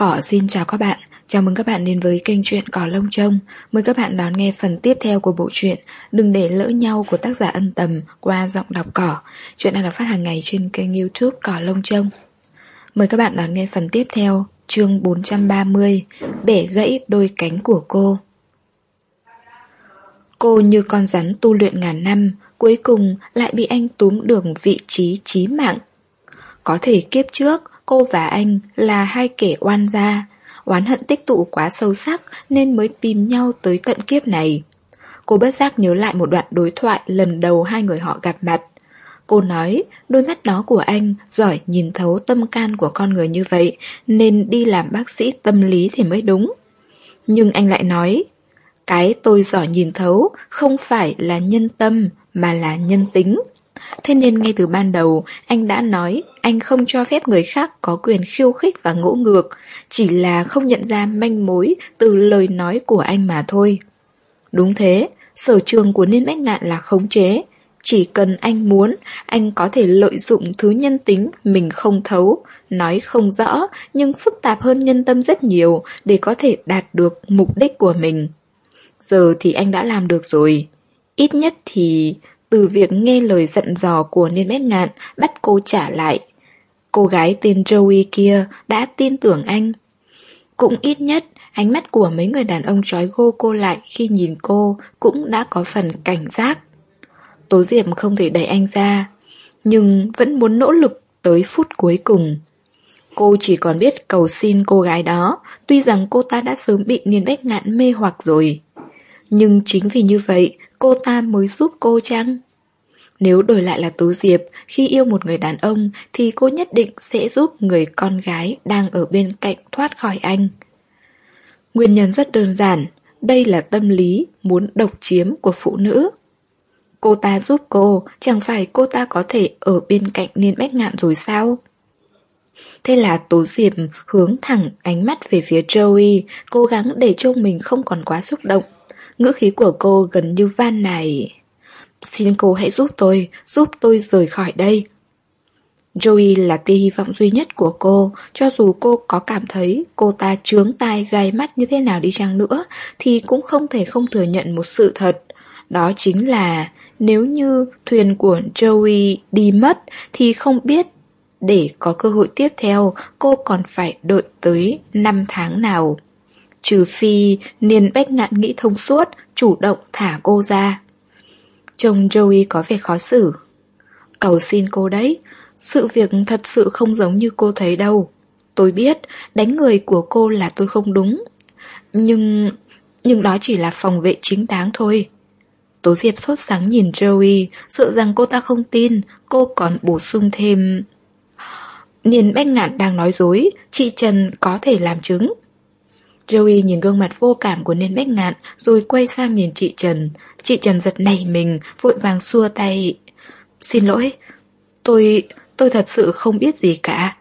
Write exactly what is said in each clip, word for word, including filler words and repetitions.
Cỏ xin chào các bạn, chào mừng các bạn đến với kênh truyện Cỏ Lông Trông. Mời các bạn đón nghe phần tiếp theo của bộ truyện Đừng để lỡ nhau của tác giả Ân Tầm qua giọng đọc Cỏ. Chuyện đang được phát hàng ngày trên kênh YouTube Cỏ Lông Trông. Mời các bạn đón nghe phần tiếp theo, chương bốn trăm ba mươi, bẻ gãy đôi cánh của cô. Cô như con rắn tu luyện ngàn năm, cuối cùng lại bị anh túm được vị trí chí mạng. Có thể kiếp trước, cô và anh là hai kẻ oan gia, oán hận tích tụ quá sâu sắc nên mới tìm nhau tới tận kiếp này. Cô bất giác nhớ lại một đoạn đối thoại lần đầu hai người họ gặp mặt. Cô nói đôi mắt đó của anh giỏi nhìn thấu tâm can của con người như vậy nên đi làm bác sĩ tâm lý thì mới đúng. Nhưng anh lại nói, cái tôi giỏi nhìn thấu không phải là nhân tâm mà là nhân tính. Thế nên ngay từ ban đầu anh đã nói anh không cho phép người khác có quyền khiêu khích và ngỗ ngược, chỉ là không nhận ra manh mối từ lời nói của anh mà thôi. Đúng thế, sở trường của Niên Bách Ngạn là khống chế. Chỉ cần anh muốn, anh có thể lợi dụng thứ nhân tính mình không thấu, nói không rõ nhưng phức tạp hơn nhân tâm rất nhiều để có thể đạt được mục đích của mình. Giờ thì anh đã làm được rồi. Ít nhất thì từ việc nghe lời dặn dò của Niên Bách Ngạn bắt cô trả lại, cô gái tên Joey kia đã tin tưởng anh. Cũng ít nhất ánh mắt của mấy người đàn ông trói gô cô lại khi nhìn cô cũng đã có phần cảnh giác. Tố Diệp không thể đẩy anh ra, nhưng vẫn muốn nỗ lực tới phút cuối cùng. Cô chỉ còn biết cầu xin cô gái đó, tuy rằng cô ta đã sớm bị Niên Bách Ngạn mê hoặc rồi. Nhưng chính vì như vậy, cô ta mới giúp cô chăng? Nếu đổi lại là Tố Diệp, khi yêu một người đàn ông thì cô nhất định sẽ giúp người con gái đang ở bên cạnh thoát khỏi anh. Nguyên nhân rất đơn giản, đây là tâm lý muốn độc chiếm của phụ nữ. Cô ta giúp cô, chẳng phải cô ta có thể ở bên cạnh Niên Bách Ngạn rồi sao? Thế là Tố Diệp hướng thẳng ánh mắt về phía Joey, cố gắng để trông mình không còn quá xúc động. Ngữ khí của cô gần như van nài. Xin cô hãy giúp tôi, giúp tôi rời khỏi đây. Joey là tia hy vọng duy nhất của cô, cho dù cô có cảm thấy cô ta chướng tai gai mắt như thế nào đi chăng nữa, thì cũng không thể không thừa nhận một sự thật. Đó chính là nếu như thuyền của Joey đi mất thì không biết để có cơ hội tiếp theo cô còn phải đợi tới năm tháng nào. Trừ phi Niên Bách Ngạn nghĩ thông suốt, chủ động thả cô ra. Trông Joey có vẻ khó xử. Cầu xin cô đấy, sự việc thật sự không giống như cô thấy đâu. Tôi biết, đánh người của cô là tôi không đúng. Nhưng... nhưng đó chỉ là phòng vệ chính đáng thôi. Tố Diệp sốt sắng nhìn Joey, sợ rằng cô ta không tin, cô còn bổ sung thêm. Niên Bách Ngạn đang nói dối, chị Trần có thể làm chứng. Joey nhìn gương mặt vô cảm của Niên Bách Ngạn rồi quay sang nhìn chị Trần. Chị Trần giật nảy mình, vội vàng xua tay. Xin lỗi, tôi... tôi thật sự không biết gì cả.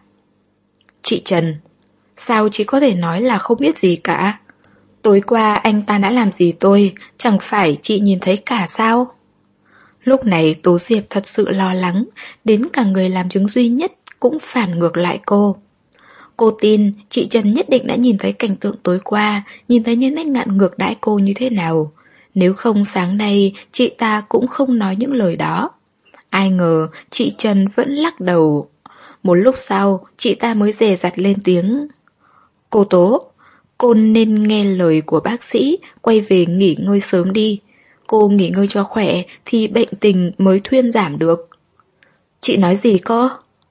Chị Trần, sao chị có thể nói là không biết gì cả? Tối qua anh ta đã làm gì tôi, chẳng phải chị nhìn thấy cả sao? Lúc này Tố Diệp thật sự lo lắng, đến cả người làm chứng duy nhất cũng phản ngược lại cô. Cô tin chị Trần nhất định đã nhìn thấy cảnh tượng tối qua, nhìn thấy Niên Bách Ngạn ngược đãi cô như thế nào. Nếu không sáng nay, chị ta cũng không nói những lời đó. Ai ngờ chị Trần vẫn lắc đầu. Một lúc sau, chị ta mới dè dặt lên tiếng. Cô Tố, cô nên nghe lời của bác sĩ, quay về nghỉ ngơi sớm đi. Cô nghỉ ngơi cho khỏe thì bệnh tình mới thuyên giảm được. Chị nói gì cơ?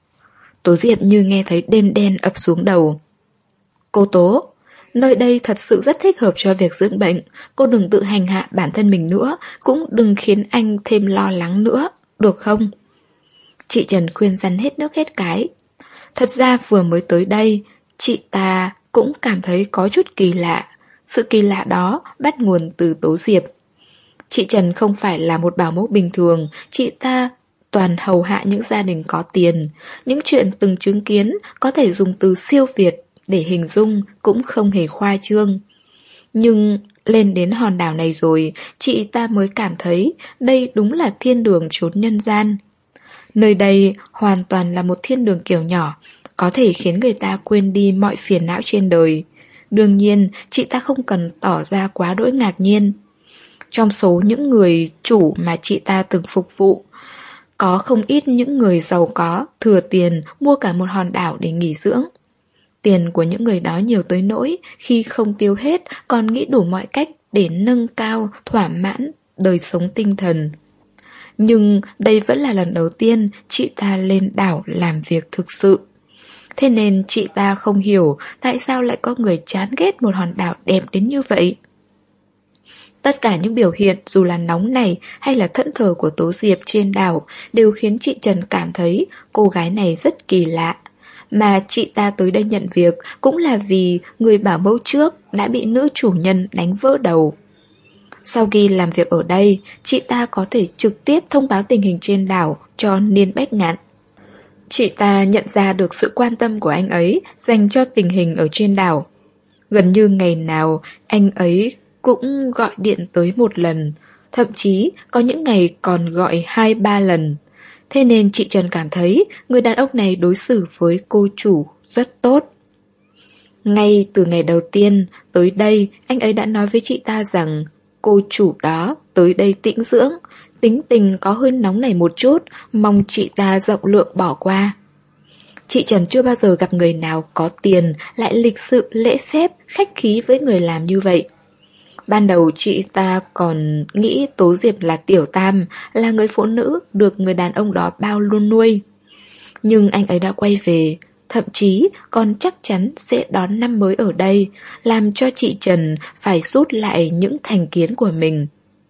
Tố Diệp như nghe thấy đêm đen ập xuống đầu. Cô Tố, nơi đây thật sự rất thích hợp cho việc dưỡng bệnh. Cô đừng tự hành hạ bản thân mình nữa, cũng đừng khiến anh thêm lo lắng nữa, được không? Chị Trần khuyên răn hết nước hết cái. Thật ra vừa mới tới đây, chị ta cũng cảm thấy có chút kỳ lạ. Sự kỳ lạ đó bắt nguồn từ Tố Diệp. Chị Trần không phải là một bảo mẫu bình thường, chị ta toàn hầu hạ những gia đình có tiền. Những chuyện từng chứng kiến có thể dùng từ siêu việt để hình dung cũng không hề khoa trương. Nhưng lên đến hòn đảo này rồi, chị ta mới cảm thấy đây đúng là thiên đường chốn nhân gian. Nơi đây hoàn toàn là một thiên đường kiểu nhỏ, có thể khiến người ta quên đi mọi phiền não trên đời. Đương nhiên, chị ta không cần tỏ ra quá đỗi ngạc nhiên. Trong số những người chủ mà chị ta từng phục vụ, có không ít những người giàu có, thừa tiền mua cả một hòn đảo để nghỉ dưỡng. Tiền của những người đó nhiều tới nỗi khi không tiêu hết còn nghĩ đủ mọi cách để nâng cao, thỏa mãn đời sống tinh thần. Nhưng đây vẫn là lần đầu tiên chị ta lên đảo làm việc thực sự. Thế nên chị ta không hiểu tại sao lại có người chán ghét một hòn đảo đẹp đến như vậy. Tất cả những biểu hiện dù là nóng này hay là thẫn thờ của Tố Diệp trên đảo đều khiến chị Trần cảm thấy cô gái này rất kỳ lạ. Mà chị ta tới đây nhận việc cũng là vì người bảo mẫu trước đã bị nữ chủ nhân đánh vỡ đầu. Sau khi làm việc ở đây, chị ta có thể trực tiếp thông báo tình hình trên đảo cho Niên Bách Ngạn. Chị ta nhận ra được sự quan tâm của anh ấy dành cho tình hình ở trên đảo. Gần như ngày nào anh ấy cũng gọi điện tới một lần, thậm chí có những ngày còn gọi hai ba lần. Thế nên chị Trần cảm thấy người đàn ông này đối xử với cô chủ rất tốt. Ngay từ ngày đầu tiên tới đây, anh ấy đã nói với chị ta rằng cô chủ đó tới đây tĩnh dưỡng, tính tình có hơi nóng này một chút, mong chị ta rộng lượng bỏ qua. Chị Trần chưa bao giờ gặp người nào có tiền lại lịch sự lễ phép, khách khí với người làm như vậy. Ban đầu chị ta còn nghĩ Tố Diệp là tiểu tam, là người phụ nữ được người đàn ông đó bao luôn nuôi. Nhưng anh ấy đã quay về, thậm chí còn chắc chắn sẽ đón năm mới ở đây, làm cho chị Trần phải rút lại những thành kiến của mình.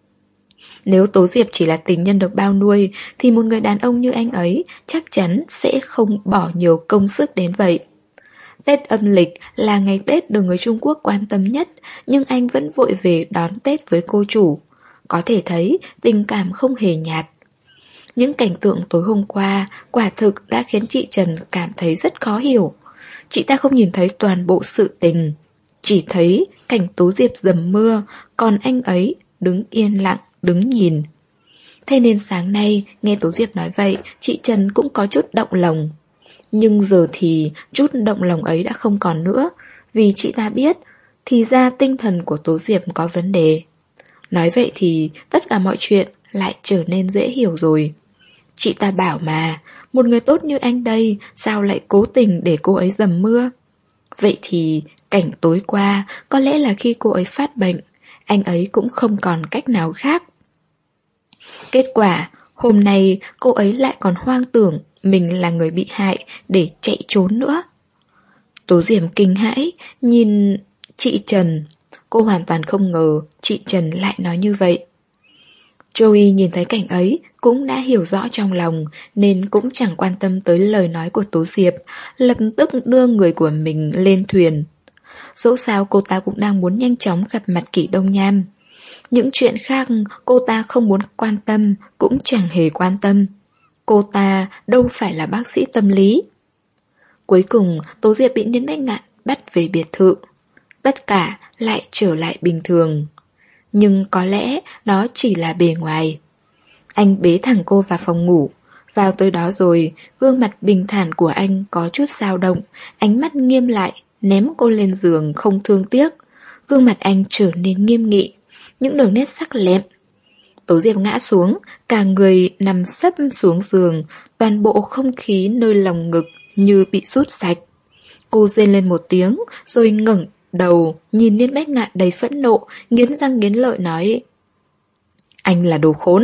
Nếu Tố Diệp chỉ là tình nhân được bao nuôi, thì một người đàn ông như anh ấy chắc chắn sẽ không bỏ nhiều công sức đến vậy. Tết âm lịch là ngày Tết được người Trung Quốc quan tâm nhất, nhưng anh vẫn vội về đón Tết với cô chủ. Có thể thấy tình cảm không hề nhạt. Những cảnh tượng tối hôm qua quả thực đã khiến chị Trần cảm thấy rất khó hiểu. Chị ta không nhìn thấy toàn bộ sự tình, chỉ thấy cảnh Tố Diệp dầm mưa, còn anh ấy đứng yên lặng, đứng nhìn. Thế nên sáng nay nghe Tố Diệp nói vậy, chị Trần cũng có chút động lòng. Nhưng giờ thì chút động lòng ấy đã không còn nữa, vì chị ta biết thì ra tinh thần của Tố Diệp có vấn đề. Nói vậy thì tất cả mọi chuyện lại trở nên dễ hiểu rồi. Chị ta bảo mà, một người tốt như anh đây sao lại cố tình để cô ấy dầm mưa? Vậy thì cảnh tối qua có lẽ là khi cô ấy phát bệnh, anh ấy cũng không còn cách nào khác. Kết quả, hôm nay cô ấy lại còn hoang tưởng mình là người bị hại để chạy trốn nữa. Tố Diệp kinh hãi, nhìn chị Trần. Cô hoàn toàn không ngờ chị Trần lại nói như vậy. Joey nhìn thấy cảnh ấy cũng đã hiểu rõ trong lòng, nên cũng chẳng quan tâm tới lời nói của Tố Diệp, lập tức đưa người của mình lên thuyền. Dẫu sao cô ta cũng đang muốn nhanh chóng gặp mặt Kỷ Đông Nham. Những chuyện khác cô ta không muốn quan tâm, cũng chẳng hề quan tâm. Cô ta đâu phải là bác sĩ tâm lý. Cuối cùng Tố Diệp bị Niên Bách Ngạn bắt về biệt thự. Tất cả lại trở lại bình thường. Nhưng có lẽ đó chỉ là bề ngoài. Anh bế thẳng cô vào phòng ngủ. Vào tới đó rồi, gương mặt bình thản của anh có chút dao động, ánh mắt nghiêm lại, ném cô lên giường không thương tiếc. Gương mặt anh trở nên nghiêm nghị, những đường nét sắc lẹm. Tố Diệp ngã xuống, cả người nằm sấp xuống giường, toàn bộ không khí nơi lòng ngực như bị rút sạch. Cô rên lên một tiếng, rồi ngẩng đầu, nhìn Niên Bách Ngạn đầy phẫn nộ, nghiến răng nghiến lợi nói: anh là đồ khốn.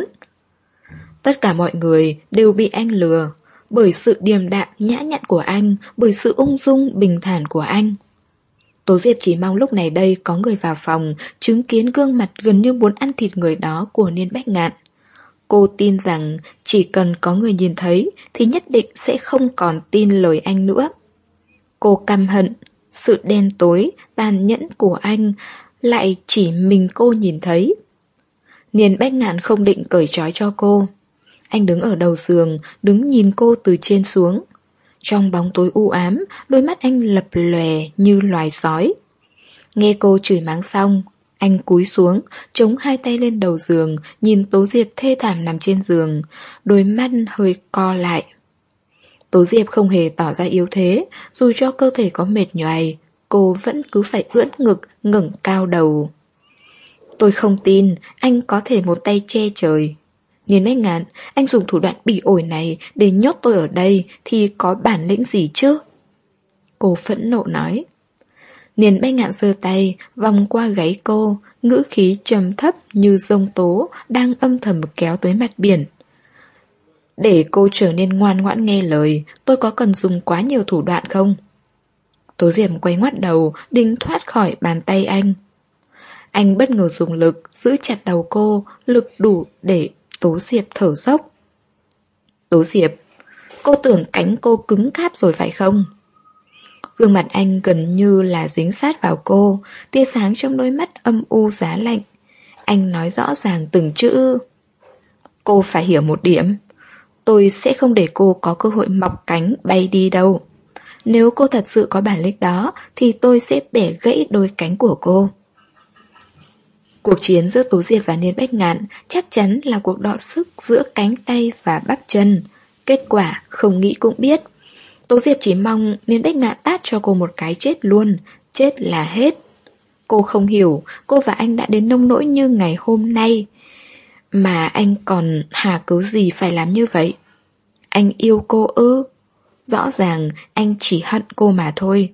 Tất cả mọi người đều bị anh lừa, bởi sự điềm đạm nhã nhặn của anh, bởi sự ung dung bình thản của anh. Tố Diệp chỉ mong lúc này đây có người vào phòng, chứng kiến gương mặt gần như muốn ăn thịt người đó của Niên Bách Ngạn. Cô tin rằng chỉ cần có người nhìn thấy thì nhất định sẽ không còn tin lời anh nữa. Cô căm hận sự đen tối, tàn nhẫn của anh lại chỉ mình cô nhìn thấy. Niên Bách Ngạn không định cởi trói cho cô. Anh đứng ở đầu giường, đứng nhìn cô từ trên xuống. Trong bóng tối u ám, đôi mắt anh lập lòe như loài sói. Nghe cô chửi mắng xong, anh cúi xuống, chống hai tay lên đầu giường, nhìn Tố Diệp thê thảm nằm trên giường, đôi mắt hơi co lại. Tố Tố Diệp không hề tỏ ra yếu thế, dù cho cơ thể có mệt nhoài, cô vẫn cứ phải ưỡn ngực, ngẩng cao đầu. Tôi không tin anh có thể một tay che trời. Niên Bách Ngạn, anh dùng thủ đoạn bỉ ổi này để nhốt tôi ở đây thì có bản lĩnh gì chứ? Cô phẫn nộ nói. Niên Bách Ngạn giơ tay, vòng qua gáy cô, ngữ khí trầm thấp như giông tố đang âm thầm kéo tới mặt biển. Để cô trở nên ngoan ngoãn nghe lời, tôi có cần dùng quá nhiều thủ đoạn không? Tố Diệp quay ngoắt đầu, định thoát khỏi bàn tay anh. Anh bất ngờ dùng lực, giữ chặt đầu cô, lực đủ để Tố Diệp thở dốc. Tố Diệp, cô tưởng cánh cô cứng cáp rồi phải không? Gương mặt anh gần như là dính sát vào cô, tia sáng trong đôi mắt âm u giá lạnh. Anh nói rõ ràng từng chữ. Cô phải hiểu một điểm. Tôi sẽ không để cô có cơ hội mọc cánh bay đi đâu. Nếu cô thật sự có bản lĩnh đó thì tôi sẽ bẻ gãy đôi cánh của cô. Cuộc chiến giữa Tố Diệp và Niên Bách Ngạn chắc chắn là cuộc đọ sức giữa cánh tay và bắp chân. Kết quả không nghĩ cũng biết. Tố Diệp chỉ mong Niên Bách Ngạn tát cho cô một cái chết luôn, chết là hết. Cô không hiểu cô và anh đã đến nông nỗi như ngày hôm nay, mà anh còn hà cớ gì phải làm như vậy? Anh yêu cô ư? Rõ ràng anh chỉ hận cô mà thôi.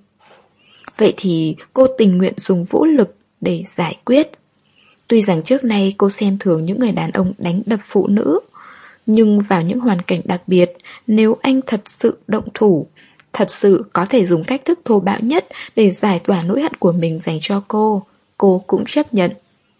Vậy thì cô tình nguyện dùng vũ lực để giải quyết. Tuy rằng trước nay cô xem thường những người đàn ông đánh đập phụ nữ, nhưng vào những hoàn cảnh đặc biệt, nếu anh thật sự động thủ, thật sự có thể dùng cách thức thô bạo nhất để giải tỏa nỗi hận của mình dành cho cô, cô cũng chấp nhận.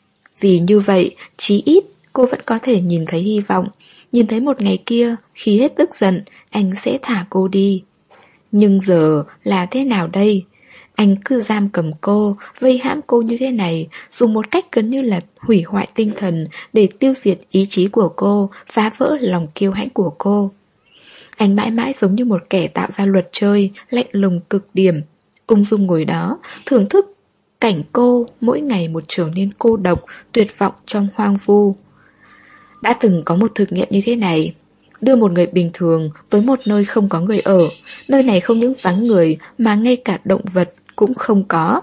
Vì như vậy, chí ít cô vẫn có thể nhìn thấy hy vọng, nhìn thấy một ngày kia, khi hết tức giận, anh sẽ thả cô đi. Nhưng giờ là thế nào đây? Anh cứ giam cầm cô, vây hãm cô như thế này, dùng một cách gần như là hủy hoại tinh thần để tiêu diệt ý chí của cô, phá vỡ lòng kiêu hãnh của cô. Anh mãi mãi giống như một kẻ tạo ra luật chơi, lạnh lùng cực điểm, ung dung ngồi đó, thưởng thức cảnh cô mỗi ngày một trở nên cô độc, tuyệt vọng trong hoang vu. Đã từng có một thực nghiệm như thế này. Đưa một người bình thường tới một nơi không có người ở. Nơi này không những vắng người mà ngay cả động vật cũng không có.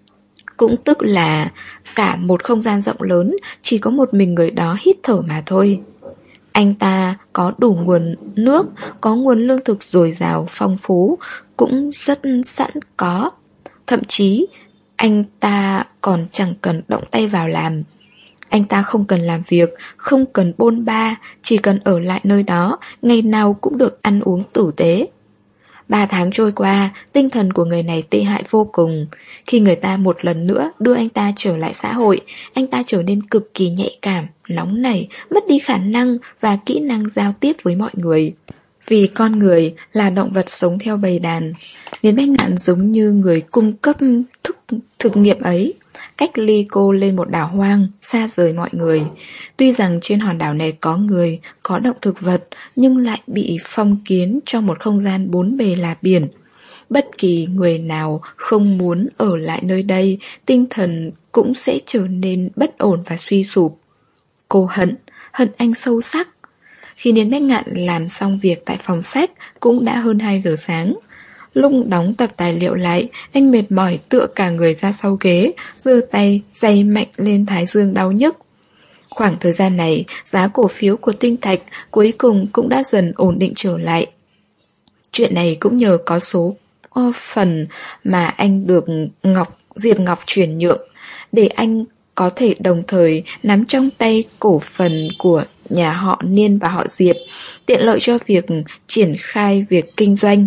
Cũng tức là cả một không gian rộng lớn, chỉ có một mình người đó hít thở mà thôi. Anh ta có đủ nguồn nước, có nguồn lương thực dồi dào phong phú, cũng rất sẵn có. Thậm chí anh ta còn chẳng cần động tay vào làm. Anh ta không cần làm việc, không cần bôn ba, chỉ cần ở lại nơi đó, ngày nào cũng được ăn uống tử tế. Ba tháng trôi qua, tinh thần của người này tệ hại vô cùng. Khi người ta một lần nữa đưa anh ta trở lại xã hội, anh ta trở nên cực kỳ nhạy cảm, nóng nảy, mất đi khả năng và kỹ năng giao tiếp với mọi người. Vì con người là động vật sống theo bầy đàn, Niên Bách Ngạn giống như người cung cấp thức thực nghiệm ấy, cách ly cô lên một đảo hoang, xa rời mọi người. Tuy rằng trên hòn đảo này có người, có động thực vật, nhưng lại bị phong kiến trong một không gian bốn bề là biển. Bất kỳ người nào không muốn ở lại nơi đây, tinh thần cũng sẽ trở nên bất ổn và suy sụp. Cô hận, hận anh sâu sắc. Khi Niên Bách Ngạn làm xong việc tại phòng sách, cũng đã hơn hai giờ sáng. Lúc đóng tập tài liệu lại, anh mệt mỏi tựa cả người ra sau ghế, giơ tay, giày mạnh lên thái dương đau nhức. Khoảng thời gian này, giá cổ phiếu của Tinh Thạch cuối cùng cũng đã dần ổn định trở lại. Chuyện này cũng nhờ có số phần mà anh được Ngọc Diệp Ngọc chuyển nhượng, để anh có thể đồng thời nắm trong tay cổ phần của nhà họ Niên và họ Diệp, tiện lợi cho việc triển khai việc kinh doanh.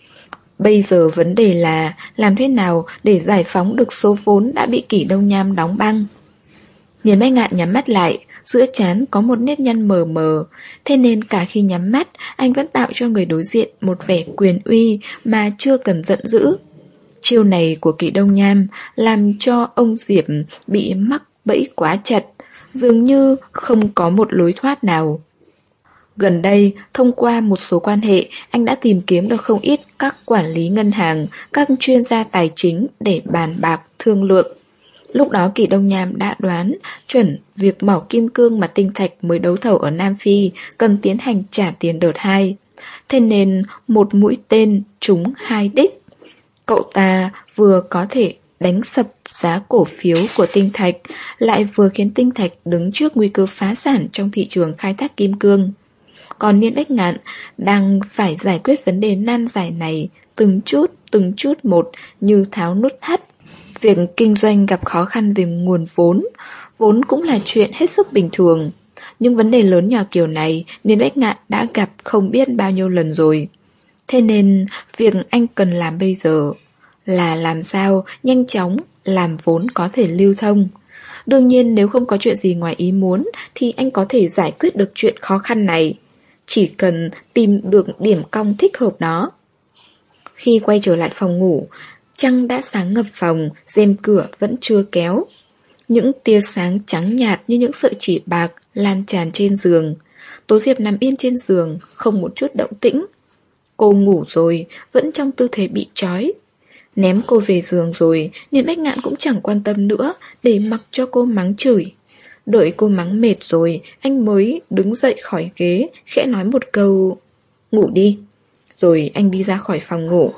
Bây giờ vấn đề là làm thế nào để giải phóng được số vốn đã bị Kỷ Đông Nham đóng băng. Niên Bách Ngạn nhắm mắt lại, giữa trán có một nếp nhăn mờ mờ, thế nên cả khi nhắm mắt, anh vẫn tạo cho người đối diện một vẻ quyền uy mà chưa cần giận dữ. Chiêu này của Kỷ Đông Nham làm cho ông Diệp bị mắc bẫy quá chặt, dường như không có một lối thoát nào. Gần đây, thông qua một số quan hệ, anh đã tìm kiếm được không ít các quản lý ngân hàng, các chuyên gia tài chính để bàn bạc, thương lượng. Lúc đó Kỷ Đông Nham đã đoán chuẩn việc mỏ kim cương mà Tinh Thạch mới đấu thầu ở Nam Phi cần tiến hành trả tiền đợt hai. Thế nên một mũi tên trúng hai đích. Cậu ta vừa có thể đánh sập giá cổ phiếu của Tinh Thạch, lại vừa khiến Tinh Thạch đứng trước nguy cơ phá sản trong thị trường khai thác kim cương. Còn Niên Bách Ngạn đang phải giải quyết vấn đề nan giải này từng chút, từng chút một như tháo nút thắt. Việc kinh doanh gặp khó khăn về nguồn vốn, vốn cũng là chuyện hết sức bình thường. Nhưng vấn đề lớn nhỏ kiểu này Niên Bách Ngạn đã gặp không biết bao nhiêu lần rồi. Thế nên việc anh cần làm bây giờ là làm sao nhanh chóng làm vốn có thể lưu thông. Đương nhiên nếu không có chuyện gì ngoài ý muốn thì anh có thể giải quyết được chuyện khó khăn này. Chỉ cần tìm được điểm cong thích hợp đó. Khi quay trở lại phòng ngủ, trăng đã sáng ngập phòng, rèm cửa vẫn chưa kéo. Những tia sáng trắng nhạt như những sợi chỉ bạc lan tràn trên giường. Tố Diệp nằm yên trên giường, không một chút động tĩnh. Cô ngủ rồi, vẫn trong tư thế bị trói. Ném cô về giường rồi, Niên Bách Ngạn cũng chẳng quan tâm nữa, để mặc cho cô mắng chửi. Đợi cô mắng mệt rồi, anh mới đứng dậy khỏi ghế, khẽ nói một câu ngủ đi. Rồi anh đi ra khỏi phòng ngủ.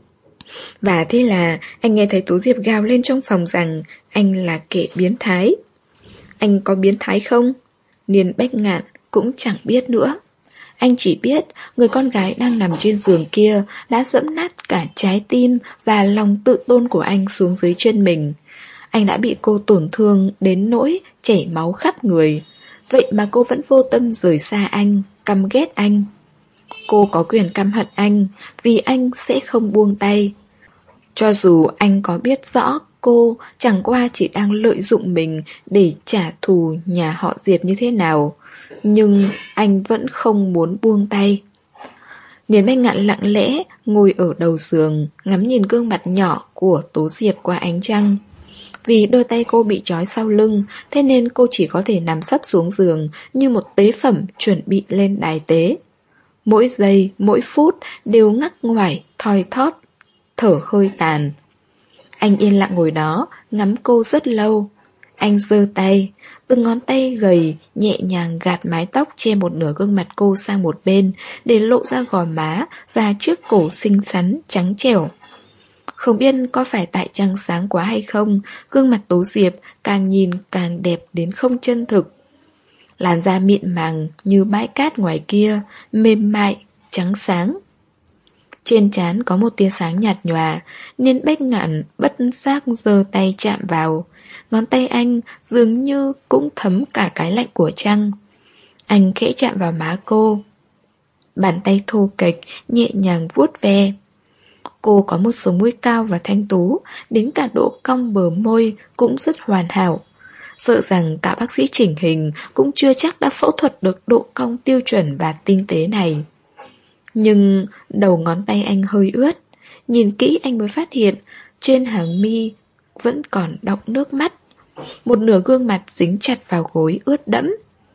Và thế là anh nghe thấy Tố Diệp gào lên trong phòng rằng anh là kẻ biến thái. Anh có biến thái không? Niên Bách Ngạn cũng chẳng biết nữa. Anh chỉ biết người con gái đang nằm trên giường kia đã dẫm nát cả trái tim và lòng tự tôn của anh xuống dưới chân mình. Anh đã bị cô tổn thương đến nỗi chảy máu khắp người. Vậy mà cô vẫn vô tâm rời xa anh, căm ghét anh. Cô có quyền căm hận anh vì anh sẽ không buông tay. Cho dù anh có biết rõ cô chẳng qua chỉ đang lợi dụng mình để trả thù nhà họ Diệp như thế nào, nhưng anh vẫn không muốn buông tay. Niên Bách Ngạn lặng lẽ ngồi ở đầu giường, ngắm nhìn gương mặt nhỏ của Tố Diệp qua ánh trăng. Vì đôi tay cô bị trói sau lưng, thế nên cô chỉ có thể nằm sấp xuống giường như một tế phẩm chuẩn bị lên đài tế. Mỗi giây, mỗi phút đều ngắc ngoải, thoi thóp, thở hơi tàn. Anh yên lặng ngồi đó, ngắm cô rất lâu. Anh giơ tay, từng ngón tay gầy, nhẹ nhàng gạt mái tóc che một nửa gương mặt cô sang một bên, để lộ ra gò má và chiếc cổ xinh xắn, trắng trẻo. Không biết có phải tại trăng sáng quá hay không, gương mặt Tố Diệp càng nhìn càng đẹp đến không chân thực. Làn da mịn màng như bãi cát ngoài kia, mềm mại, trắng sáng. Trên trán có một tia sáng nhạt nhòa, nên Bách Ngạn bất giác giơ tay chạm vào. Ngón tay anh dường như cũng thấm cả cái lạnh của trăng. Anh khẽ chạm vào má cô. Bàn tay thô kệch, nhẹ nhàng vuốt ve. Cô có một số mũi cao và thanh tú, đến cả độ cong bờ môi cũng rất hoàn hảo. Sợ rằng cả bác sĩ chỉnh hình cũng chưa chắc đã phẫu thuật được độ cong tiêu chuẩn và tinh tế này. Nhưng đầu ngón tay anh hơi ướt. Nhìn kỹ anh mới phát hiện trên hàng mi vẫn còn đọng nước mắt. Một nửa gương mặt dính chặt vào gối ướt đẫm.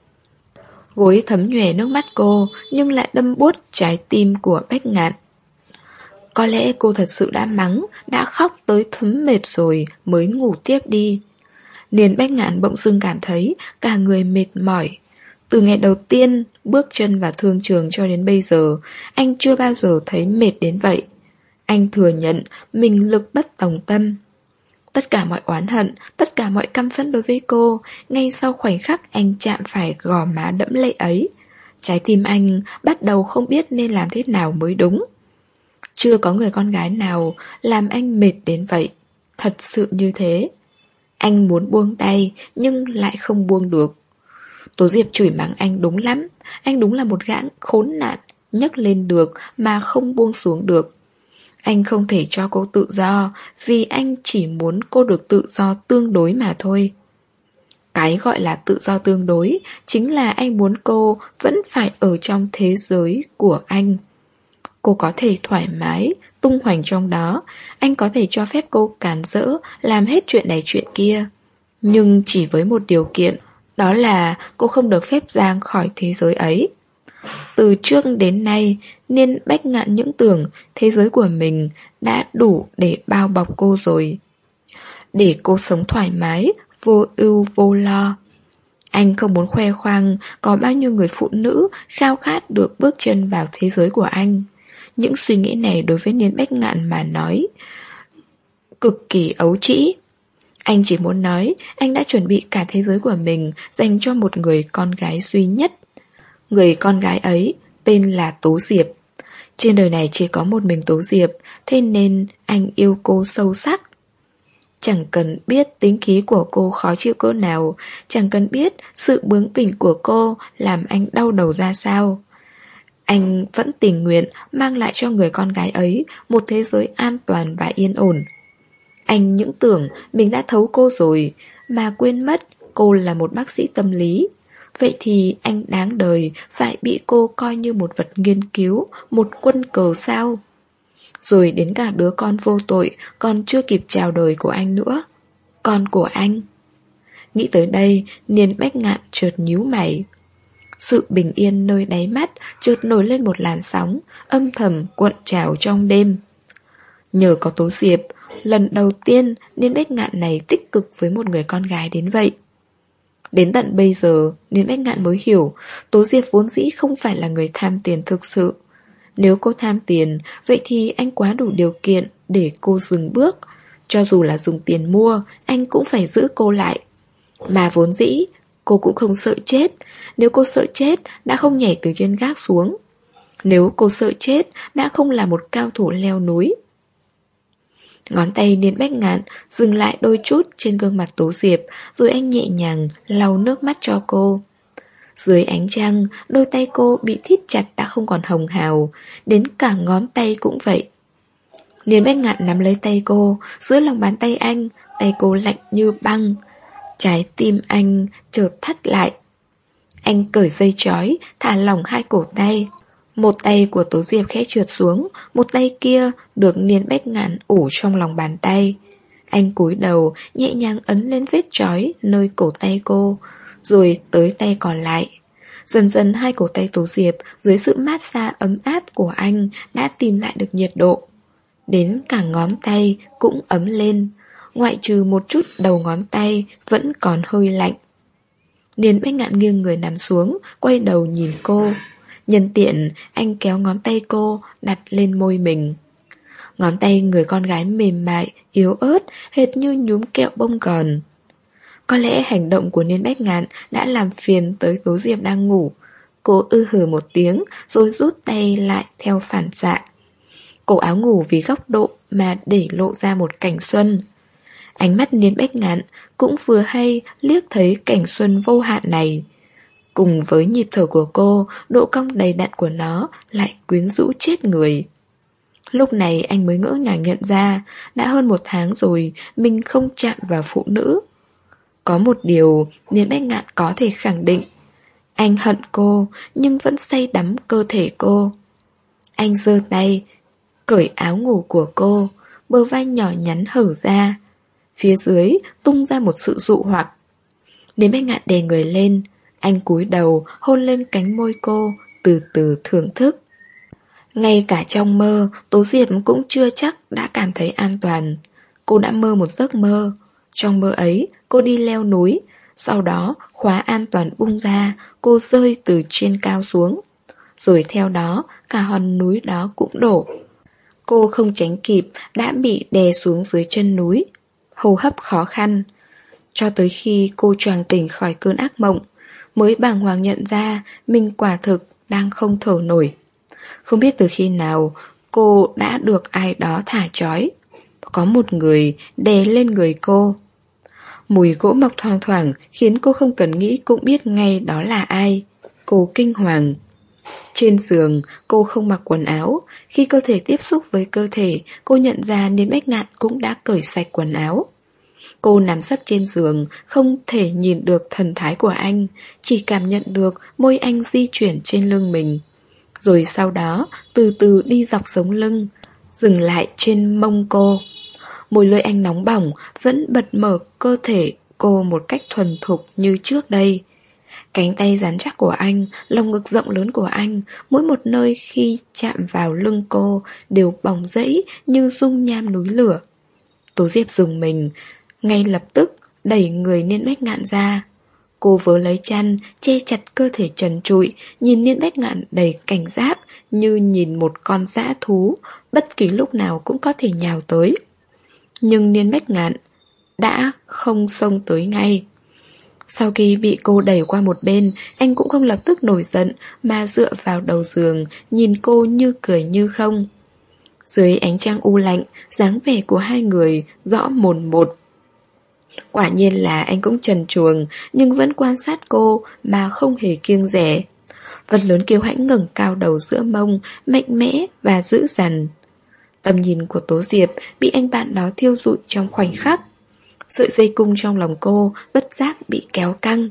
Gối thấm nhòe nước mắt cô, nhưng lại đâm buốt trái tim của Bách Ngạn. Có lẽ cô thật sự đã mắng, đã khóc tới thấm mệt rồi mới ngủ tiếp đi. Niên Bách Ngạn bỗng dưng cảm thấy cả người mệt mỏi. Từ ngày đầu tiên bước chân vào thương trường cho đến bây giờ, anh chưa bao giờ thấy mệt đến vậy. Anh thừa nhận mình lực bất tòng tâm. Tất cả mọi oán hận, tất cả mọi căm phẫn đối với cô, ngay sau khoảnh khắc anh chạm phải gò má đẫm lệ ấy, trái tim anh bắt đầu không biết nên làm thế nào mới đúng. Chưa có người con gái nào làm anh mệt đến vậy. Thật sự như thế. Anh muốn buông tay nhưng lại không buông được. Tố Diệp chửi mắng anh đúng lắm. Anh đúng là một gã khốn nạn, nhấc lên được mà không buông xuống được. Anh không thể cho cô tự do, vì anh chỉ muốn cô được tự do tương đối mà thôi. Cái gọi là tự do tương đối chính là anh muốn cô vẫn phải ở trong thế giới của anh. Cô có thể thoải mái, tung hoành trong đó. Anh có thể cho phép cô cản rỡ, làm hết chuyện này chuyện kia. Nhưng chỉ với một điều kiện, đó là cô không được phép ra khỏi thế giới ấy. Từ trước đến nay, Niên Bách Ngạn những tưởng thế giới của mình đã đủ để bao bọc cô rồi. Để cô sống thoải mái, vô ưu vô lo. Anh không muốn khoe khoang có bao nhiêu người phụ nữ khao khát được bước chân vào thế giới của anh. Những suy nghĩ này đối với Niên Bách Ngạn mà nói cực kỳ ấu trĩ. Anh chỉ muốn nói anh đã chuẩn bị cả thế giới của mình dành cho một người con gái duy nhất. Người con gái ấy tên là Tố Diệp. Trên đời này chỉ có một mình Tố Diệp, thế nên anh yêu cô sâu sắc. Chẳng cần biết tính khí của cô khó chịu cỡ nào, chẳng cần biết sự bướng bỉnh của cô làm anh đau đầu ra sao. Anh vẫn tình nguyện mang lại cho người con gái ấy một thế giới an toàn và yên ổn. Anh những tưởng mình đã thấu cô rồi, mà quên mất cô là một bác sĩ tâm lý. Vậy thì anh đáng đời phải bị cô coi như một vật nghiên cứu, một quân cờ sao? Rồi đến cả đứa con vô tội còn chưa kịp chào đời của anh nữa. Con của anh. Nghĩ tới đây, Niên Bách Ngạn chợt nhíu mày. Sự bình yên nơi đáy mắt chợt nổi lên một làn sóng, âm thầm cuộn trào trong đêm. Nhờ có Tố Diệp, lần đầu tiên Niên Bách Ngạn này tích cực với một người con gái đến vậy. Đến tận bây giờ, Niên Bách Ngạn mới hiểu Tố Diệp vốn dĩ không phải là người tham tiền thực sự. Nếu cô tham tiền, vậy thì anh quá đủ điều kiện để cô dừng bước. Cho dù là dùng tiền mua, anh cũng phải giữ cô lại. Mà vốn dĩ, cô cũng không sợ chết. Nếu cô sợ chết, đã không nhảy từ trên gác xuống. Nếu cô sợ chết, đã không là một cao thủ leo núi. Ngón tay Niên Bách Ngạn dừng lại đôi chút trên gương mặt Tố Diệp, rồi anh nhẹ nhàng lau nước mắt cho cô. Dưới ánh trăng, đôi tay cô bị thít chặt đã không còn hồng hào, đến cả ngón tay cũng vậy. Niên Bách Ngạn nắm lấy tay cô, giữa lòng bàn tay anh, tay cô lạnh như băng. Trái tim anh chợt thắt lại. Anh cởi dây trói, thả lỏng hai cổ tay. Một tay của Tố Diệp khẽ trượt xuống, một tay kia được Niên Bách Ngạn ủ trong lòng bàn tay. Anh cúi đầu, nhẹ nhàng ấn lên vết trói nơi cổ tay cô, rồi tới tay còn lại. Dần dần hai cổ tay Tố Diệp dưới sự mát xa ấm áp của anh đã tìm lại được nhiệt độ. Đến cả ngón tay cũng ấm lên, ngoại trừ một chút đầu ngón tay vẫn còn hơi lạnh. Niên Bách Ngạn nghiêng người nằm xuống, quay đầu nhìn cô. Nhân tiện, anh kéo ngón tay cô đặt lên môi mình. Ngón tay người con gái mềm mại, yếu ớt, hệt như nhúm kẹo bông gòn. Có lẽ hành động của Niên Bách Ngạn đã làm phiền tới Tố Diệp đang ngủ. Cô ư hừ một tiếng rồi rút tay lại theo phản xạ. Cổ áo ngủ vì góc độ mà để lộ ra một cảnh xuân. Ánh mắt Niên Bách Ngạn cũng vừa hay liếc thấy cảnh xuân vô hạn này. Cùng với nhịp thở của cô, độ cong đầy đặn của nó lại quyến rũ chết người. Lúc này anh mới ngỡ ngàng nhận ra, đã hơn một tháng rồi mình không chạm vào phụ nữ. Có một điều Niên Bách Ngạn có thể khẳng định, anh hận cô nhưng vẫn say đắm cơ thể cô. Anh giơ tay, cởi áo ngủ của cô, bờ vai nhỏ nhắn hở ra. Phía dưới tung ra một sự dụ hoặc. Niên Bách Ngạn đè người lên, anh cúi đầu hôn lên cánh môi cô, từ từ thưởng thức. Ngay cả trong mơ, Tố Diệp cũng chưa chắc đã cảm thấy an toàn. Cô đã mơ một giấc mơ. Trong mơ ấy, cô đi leo núi. Sau đó, khóa an toàn bung ra, cô rơi từ trên cao xuống. Rồi theo đó, cả hòn núi đó cũng đổ. Cô không tránh kịp, đã bị đè xuống dưới chân núi. Hô hấp khó khăn. Cho tới khi cô choàng tỉnh khỏi cơn ác mộng, mới bàng hoàng nhận ra mình quả thực đang không thở nổi. Không biết từ khi nào cô đã được ai đó thả trói. Có một người đè lên người cô. Mùi gỗ mọc thoang thoảng khiến cô không cần nghĩ cũng biết ngay đó là ai. Cô kinh hoàng. Trên giường, cô không mặc quần áo. Khi cơ thể tiếp xúc với cơ thể, cô nhận ra Niên Bách Ngạn cũng đã cởi sạch quần áo. Cô nằm sấp trên giường, không thể nhìn được thần thái của anh, chỉ cảm nhận được môi anh di chuyển trên lưng mình. Rồi sau đó, từ từ đi dọc sống lưng, dừng lại trên mông cô. Môi lưỡi anh nóng bỏng, vẫn bật mở cơ thể cô một cách thuần thục như trước đây. Cánh tay rắn chắc của anh, lồng ngực rộng lớn của anh, mỗi một nơi khi chạm vào lưng cô đều bỏng rẫy như dung nham núi lửa. Tố Diệp dùng mình, ngay lập tức đẩy người Niên Bách Ngạn ra. Cô vớ lấy chăn, che chặt cơ thể trần trụi, nhìn Niên Bách Ngạn đầy cảnh giác, như nhìn một con dã thú, bất kỳ lúc nào cũng có thể nhào tới. Nhưng Niên Bách Ngạn đã không xông tới ngay. Sau khi bị cô đẩy qua một bên, anh cũng không lập tức nổi giận, mà dựa vào đầu giường, nhìn cô như cười như không. Dưới ánh trăng u lạnh, dáng vẻ của hai người rõ mồn một. Quả nhiên là anh cũng trần truồng, nhưng vẫn quan sát cô mà không hề kiêng dè. Vật lớn kiêu hãnh ngẩng cao đầu giữa mông, mạnh mẽ và dữ dằn. Tầm nhìn của Tố Diệp bị anh bạn đó thiêu rụi trong khoảnh khắc. Sợi dây cung trong lòng cô bất giác bị kéo căng.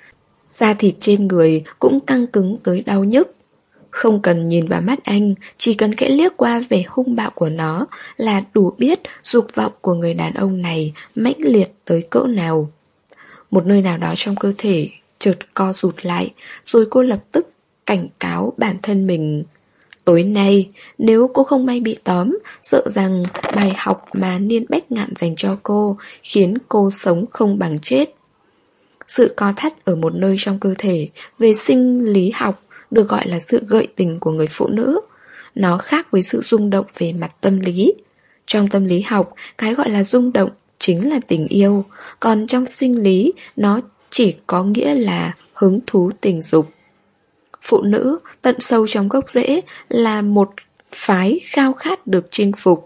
Da thịt trên người cũng căng cứng tới đau nhức. Không cần nhìn vào mắt anh, chỉ cần khẽ liếc qua vẻ hung bạo của nó là đủ biết dục vọng của người đàn ông này mãnh liệt tới cỡ nào. Một nơi nào đó trong cơ thể chợt co rụt lại, rồi cô lập tức cảnh cáo bản thân mình. Tối nay, nếu cô không may bị tóm, sợ rằng bài học mà Niên Bách Ngạn dành cho cô khiến cô sống không bằng chết. Sự co thắt ở một nơi trong cơ thể về sinh lý học được gọi là sự gợi tình của người phụ nữ. Nó khác với sự rung động về mặt tâm lý. Trong tâm lý học, cái gọi là rung động chính là tình yêu, còn trong sinh lý, nó chỉ có nghĩa là hứng thú tình dục. Phụ nữ tận sâu trong gốc rễ là một phái khao khát được chinh phục.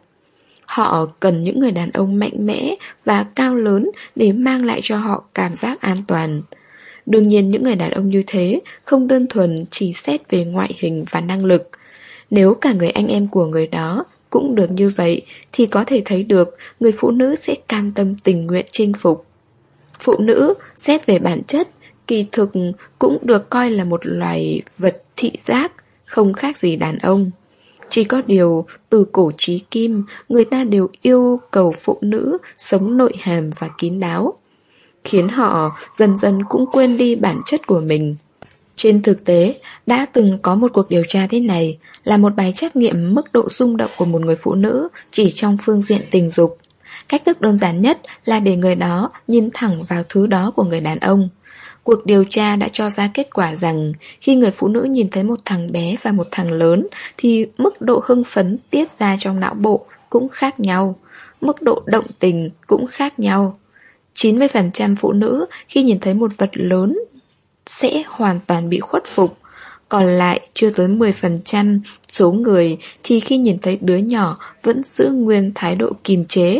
Họ cần những người đàn ông mạnh mẽ và cao lớn để mang lại cho họ cảm giác an toàn. Đương nhiên những người đàn ông như thế không đơn thuần chỉ xét về ngoại hình và năng lực. Nếu cả người anh em của người đó cũng được như vậy thì có thể thấy được người phụ nữ sẽ cam tâm tình nguyện chinh phục. Phụ nữ xét về bản chất kỳ thực cũng được coi là một loài vật thị giác, không khác gì đàn ông. Chỉ có điều từ cổ chí kim, người ta đều yêu cầu phụ nữ sống nội hàm và kín đáo, khiến họ dần dần cũng quên đi bản chất của mình. Trên thực tế, đã từng có một cuộc điều tra thế này, là một bài trắc nghiệm mức độ rung động của một người phụ nữ chỉ trong phương diện tình dục. Cách thức đơn giản nhất là để người đó nhìn thẳng vào thứ đó của người đàn ông. Cuộc điều tra đã cho ra kết quả rằng khi người phụ nữ nhìn thấy một thằng bé và một thằng lớn thì mức độ hưng phấn tiết ra trong não bộ cũng khác nhau, mức độ động tình cũng khác nhau. chín mươi phần trăm phụ nữ khi nhìn thấy một vật lớn sẽ hoàn toàn bị khuất phục, còn lại chưa tới mười phần trăm số người thì khi nhìn thấy đứa nhỏ vẫn giữ nguyên thái độ kiềm chế.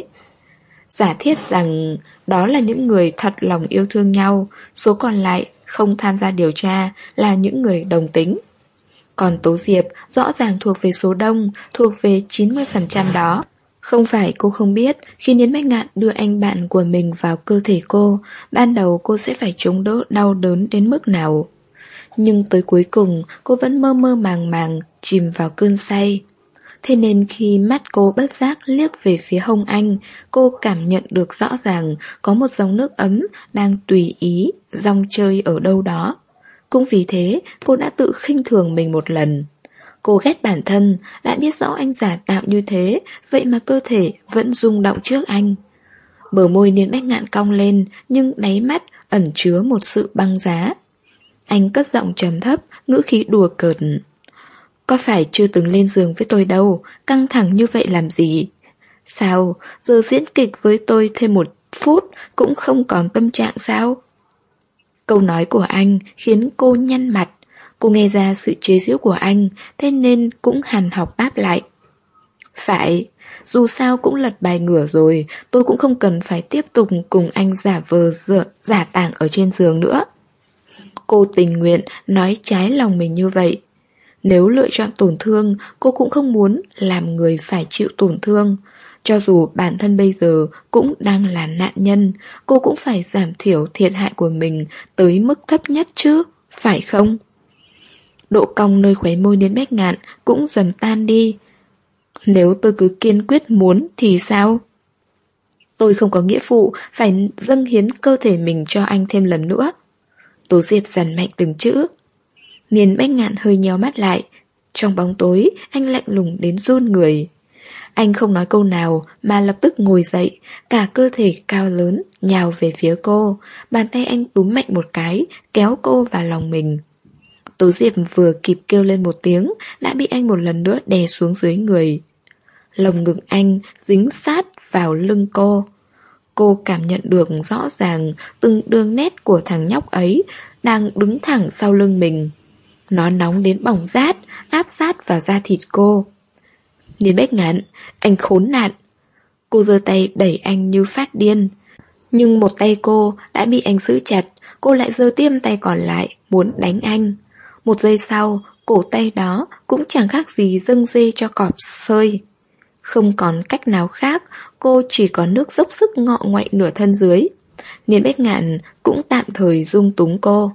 Giả thiết rằng đó là những người thật lòng yêu thương nhau, số còn lại không tham gia điều tra là những người đồng tính. Còn Tố Diệp rõ ràng thuộc về số đông, thuộc về chín mươi phần trăm đó. Không phải cô không biết, khi Niên Bách Ngạn đưa anh bạn của mình vào cơ thể cô, ban đầu cô sẽ phải chống đỡ đau đớn đến mức nào. Nhưng tới cuối cùng, cô vẫn mơ mơ màng màng, chìm vào cơn say. Thế nên khi mắt cô bất giác liếc về phía hông anh, cô cảm nhận được rõ ràng có một dòng nước ấm đang tùy ý dòng chơi ở đâu đó. Cũng vì thế, cô đã tự khinh thường mình một lần. Cô ghét bản thân, đã biết rõ anh giả tạo như thế, vậy mà cơ thể vẫn rung động trước anh. Bờ môi Niên Bách Ngạn cong lên, nhưng đáy mắt ẩn chứa một sự băng giá. Anh cất giọng trầm thấp, ngữ khí đùa cợt. Có phải chưa từng lên giường với tôi đâu, căng thẳng như vậy làm gì? Sao, giờ diễn kịch với tôi thêm một phút cũng không còn tâm trạng sao? Câu nói của anh khiến cô nhăn mặt. Cô nghe ra sự chế giễu của anh, thế nên cũng hằn học đáp lại. Phải, dù sao cũng lật bài ngửa rồi, tôi cũng không cần phải tiếp tục cùng anh giả vờ dở, giả tảng ở trên giường nữa. Cô tình nguyện nói trái lòng mình như vậy. Nếu lựa chọn tổn thương, cô cũng không muốn làm người phải chịu tổn thương. Cho dù bản thân bây giờ cũng đang là nạn nhân, cô cũng phải giảm thiểu thiệt hại của mình tới mức thấp nhất chứ, phải không? Độ cong nơi khóe môi Niên Bách Ngạn cũng dần tan đi. Nếu tôi cứ kiên quyết muốn thì sao? Tôi không có nghĩa vụ phải dâng hiến cơ thể mình cho anh thêm lần nữa. Tố Diệp dằn mạnh từng chữ. Niên Bách Ngạn hơi nheo mắt lại. Trong bóng tối, anh lạnh lùng đến run người. Anh không nói câu nào mà lập tức ngồi dậy, cả cơ thể cao lớn nhào về phía cô. Bàn tay anh túm mạnh một cái, kéo cô vào lòng mình. Tố Diệp vừa kịp kêu lên một tiếng, đã bị anh một lần nữa đè xuống dưới người. Lồng ngực anh dính sát vào lưng cô. Cô cảm nhận được rõ ràng từng đường nét của thằng nhóc ấy đang đứng thẳng sau lưng mình. Nó nóng đến bỏng rát, áp sát vào da thịt cô. Niên Bách Ngạn, anh khốn nạn. Cô giơ tay đẩy anh như phát điên. Nhưng một tay cô đã bị anh giữ chặt, cô lại giơ tiêm tay còn lại, muốn đánh anh. Một giây sau, cổ tay đó cũng chẳng khác gì dâng dê cho cọp sơi. Không còn cách nào khác, cô chỉ có nước dốc sức ngọ ngoại nửa thân dưới. Niên Bách Ngạn cũng tạm thời dung túng cô.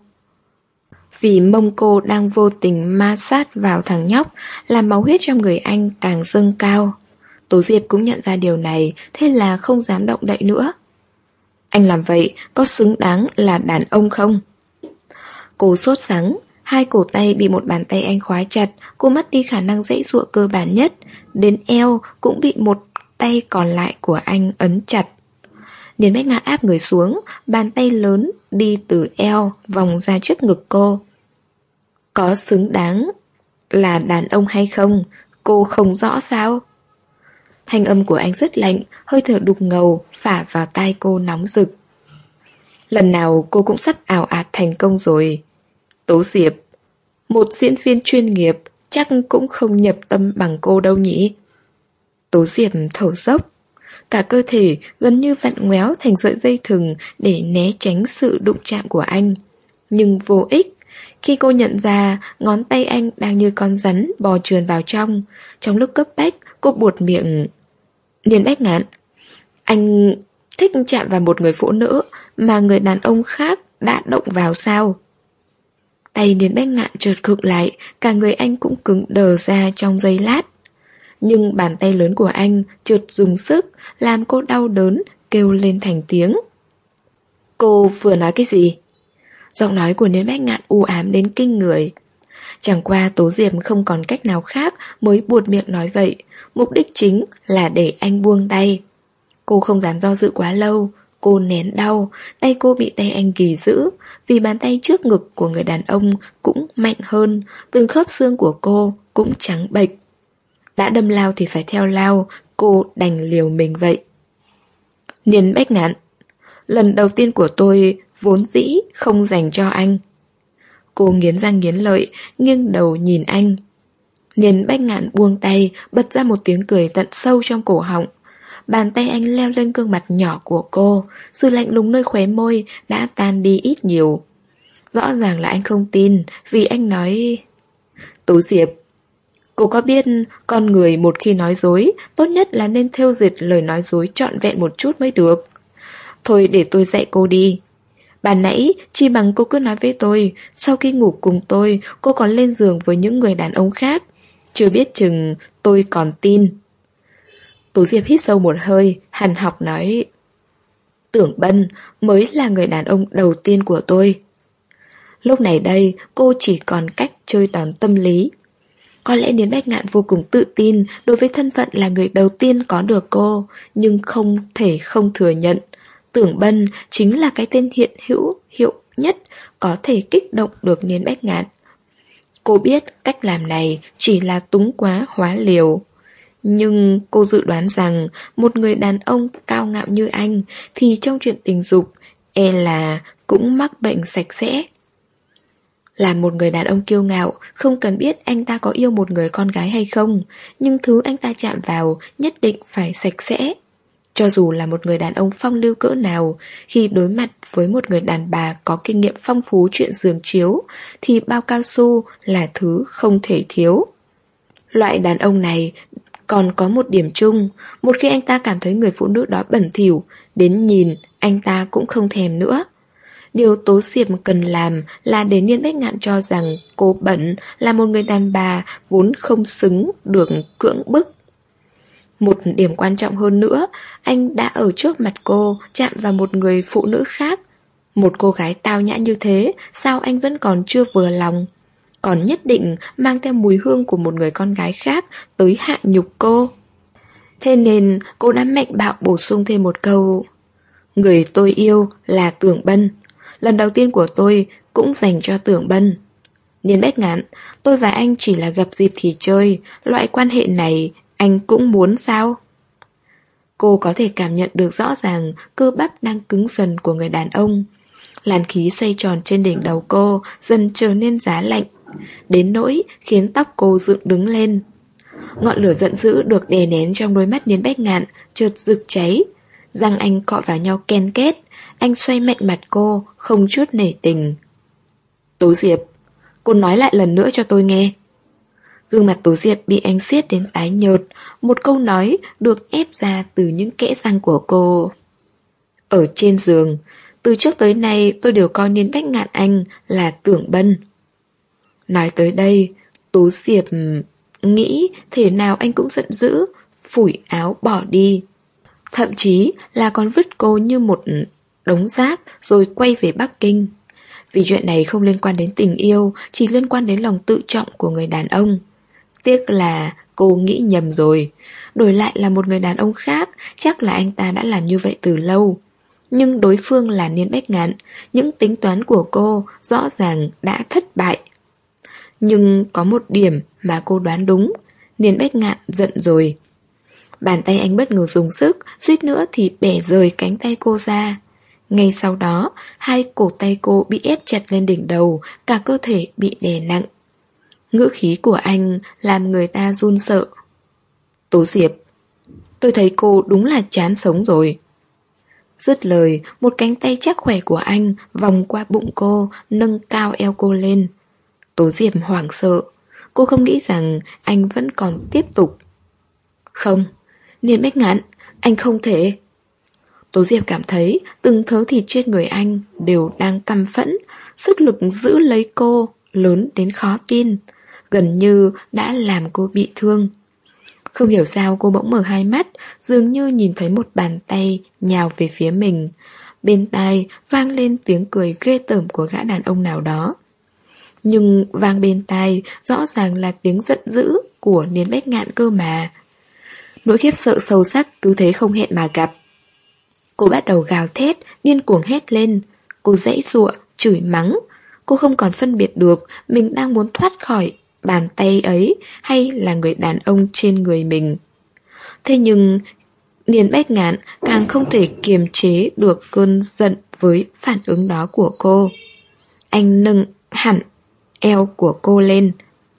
Vì mông cô đang vô tình ma sát vào thằng nhóc, làm máu huyết trong người anh càng dâng cao. Tố Diệp cũng nhận ra điều này, thế là không dám động đậy nữa. Anh làm vậy có xứng đáng là đàn ông không? Cô sốt sắng, hai cổ tay bị một bàn tay anh khóa chặt, cô mất đi khả năng giãy giụa cơ bản nhất. Đến eo cũng bị một tay còn lại của anh ấn chặt. Niên Bách Ngạn áp người xuống, bàn tay lớn đi từ eo vòng ra trước ngực cô. Có xứng đáng là đàn ông hay không, cô không rõ sao? Thanh âm của anh rất lạnh, hơi thở đục ngầu phả vào tai cô nóng rực. Lần nào cô cũng sắp ảo ạt thành công rồi. Tố Diệp, một diễn viên chuyên nghiệp chắc cũng không nhập tâm bằng cô đâu nhỉ? Tố Diệp thở dốc, cả cơ thể gần như vặn ngoéo thành sợi dây thừng để né tránh sự đụng chạm của anh. Nhưng vô ích. Khi cô nhận ra ngón tay anh đang như con rắn bò trườn vào trong, trong lúc cấp bách cô buột miệng. Niên Bách Ngạn, anh thích chạm vào một người phụ nữ mà người đàn ông khác đã động vào sao? Tay Niên Bách Ngạn chợt khựng lại, cả người anh cũng cứng đờ ra trong giây lát. Nhưng bàn tay lớn của anh chợt dùng sức, làm cô đau đớn, kêu lên thành tiếng. Cô vừa nói cái gì? Giọng nói của Niên Bách Ngạn u ám đến kinh người. Chẳng qua Tố Diệp không còn cách nào khác mới buột miệng nói vậy. Mục đích chính là để anh buông tay. Cô không dám do dự quá lâu. Cô nén đau, tay cô bị tay anh ghì giữ. Vì bàn tay trước ngực của người đàn ông cũng mạnh hơn, từng khớp xương của cô cũng trắng bệch. Đã đâm lao thì phải theo lao, cô đành liều mình vậy. Niên Bách Ngạn, lần đầu tiên của tôi vốn dĩ không dành cho anh. Cô nghiến răng nghiến lợi, nghiêng đầu nhìn anh. Niên Bách Ngạn buông tay, bật ra một tiếng cười tận sâu trong cổ họng. Bàn tay anh leo lên gương mặt nhỏ của cô, sự lạnh lùng nơi khóe môi đã tan đi ít nhiều. Rõ ràng là anh không tin, vì anh nói... Tố Diệp, cô có biết con người một khi nói dối, tốt nhất là nên thêu dệt lời nói dối trọn vẹn một chút mới được. Thôi để tôi dạy cô đi. Ban nãy, chi bằng cô cứ nói với tôi, sau khi ngủ cùng tôi, cô còn lên giường với những người đàn ông khác. Chưa biết chừng tôi còn tin. Tố Diệp hít sâu một hơi, hằn học nói. Tưởng Bân mới là người đàn ông đầu tiên của tôi. Lúc này đây, cô chỉ còn cách chơi toán tâm lý. Có lẽ Niên Bách Ngạn vô cùng tự tin đối với thân phận là người đầu tiên có được cô, nhưng không thể không thừa nhận. Tưởng Bân chính là cái tên hiện hữu hiệu nhất có thể kích động được Niên Bách Ngạn. Cô biết cách làm này chỉ là túng quá hóa liều. Nhưng cô dự đoán rằng một người đàn ông cao ngạo như anh thì trong chuyện tình dục e là cũng mắc bệnh sạch sẽ. Là một người đàn ông kiêu ngạo, không cần biết anh ta có yêu một người con gái hay không, nhưng thứ anh ta chạm vào nhất định phải sạch sẽ. Cho dù là một người đàn ông phong lưu cỡ nào, khi đối mặt với một người đàn bà có kinh nghiệm phong phú chuyện giường chiếu, thì bao cao su là thứ không thể thiếu. Loại đàn ông này còn có một điểm chung, một khi anh ta cảm thấy người phụ nữ đó bẩn thỉu, đến nhìn anh ta cũng không thèm nữa. Điều Tố Diệp cần làm là để Niên Bách Ngạn cho rằng cô bẩn, là một người đàn bà vốn không xứng được cưỡng bức. Một điểm quan trọng hơn nữa, anh đã ở trước mặt cô chạm vào một người phụ nữ khác. Một cô gái tao nhã như thế, sao anh vẫn còn chưa vừa lòng? Còn nhất định mang theo mùi hương của một người con gái khác tới hạ nhục cô. Thế nên cô đã mạnh bạo bổ sung thêm một câu: người tôi yêu là Tưởng Bân. Lần đầu tiên của tôi cũng dành cho Tưởng Bân. Niên Bách Ngạn, tôi và anh chỉ là gặp dịp thì chơi, loại quan hệ này anh cũng muốn sao? Cô có thể cảm nhận được rõ ràng cơ bắp đang cứng dần của người đàn ông. Làn khí xoay tròn trên đỉnh đầu cô dần trở nên giá lạnh, đến nỗi khiến tóc cô dựng đứng lên. Ngọn lửa giận dữ được đè nén trong đôi mắt Niên Bách Ngạn chợt rực cháy. Răng anh cọ vào nhau ken két. Anh xoay mạnh mặt cô, không chút nể tình. Tố Diệp, cô nói lại lần nữa cho tôi nghe. Gương mặt Tố Diệp bị anh siết đến tái nhợt. Một câu nói được ép ra từ những kẽ răng của cô. Ở trên giường, từ trước tới nay tôi đều coi Niên Bách Ngạn anh là Tưởng Bân. Nói tới đây, Tố Diệp nghĩ thể nào anh cũng giận dữ, phủi áo bỏ đi. Thậm chí là còn vứt cô như một đống rác rồi quay về Bắc Kinh. Vì chuyện này không liên quan đến tình yêu, chỉ liên quan đến lòng tự trọng của người đàn ông. Tiếc là cô nghĩ nhầm rồi. Đổi lại là một người đàn ông khác, chắc là anh ta đã làm như vậy từ lâu. Nhưng đối phương là Niên Bách Ngạn, những tính toán của cô rõ ràng đã thất bại. Nhưng có một điểm mà cô đoán đúng, Niên Bách Ngạn giận rồi. Bàn tay anh bất ngờ dùng sức, suýt nữa thì bẻ rời cánh tay cô ra. Ngay sau đó, hai cổ tay cô bị ép chặt lên đỉnh đầu, cả cơ thể bị đè nặng. Ngữ khí của anh làm người ta run sợ. Tố Diệp, tôi thấy cô đúng là chán sống rồi. Dứt lời, một cánh tay chắc khỏe của anh vòng qua bụng cô, nâng cao eo cô lên. Tố Diệp hoảng sợ. Cô không nghĩ rằng anh vẫn còn tiếp tục. Không, Niên Bách Ngạn, anh không thể. Tố Diệp cảm thấy từng thớ thịt trên người anh đều đang căm phẫn. Sức lực giữ lấy cô lớn đến khó tin, gần như đã làm cô bị thương. Không hiểu sao cô bỗng mở hai mắt, dường như nhìn thấy một bàn tay nhào về phía mình. Bên tai vang lên tiếng cười ghê tởm của gã đàn ông nào đó. Nhưng vang bên tai rõ ràng là tiếng giận dữ của Niên Bách Ngạn cơ mà. Nỗi khiếp sợ sâu sắc cứ thế không hẹn mà gặp. Cô bắt đầu gào thét, điên cuồng hét lên. Cô giãy giụa, chửi mắng. Cô không còn phân biệt được mình đang muốn thoát khỏi bàn tay ấy hay là người đàn ông trên người mình. Thế nhưng Niên Bách Ngạn càng không thể kiềm chế được cơn giận với phản ứng đó của cô. Anh nâng hẳn eo của cô lên.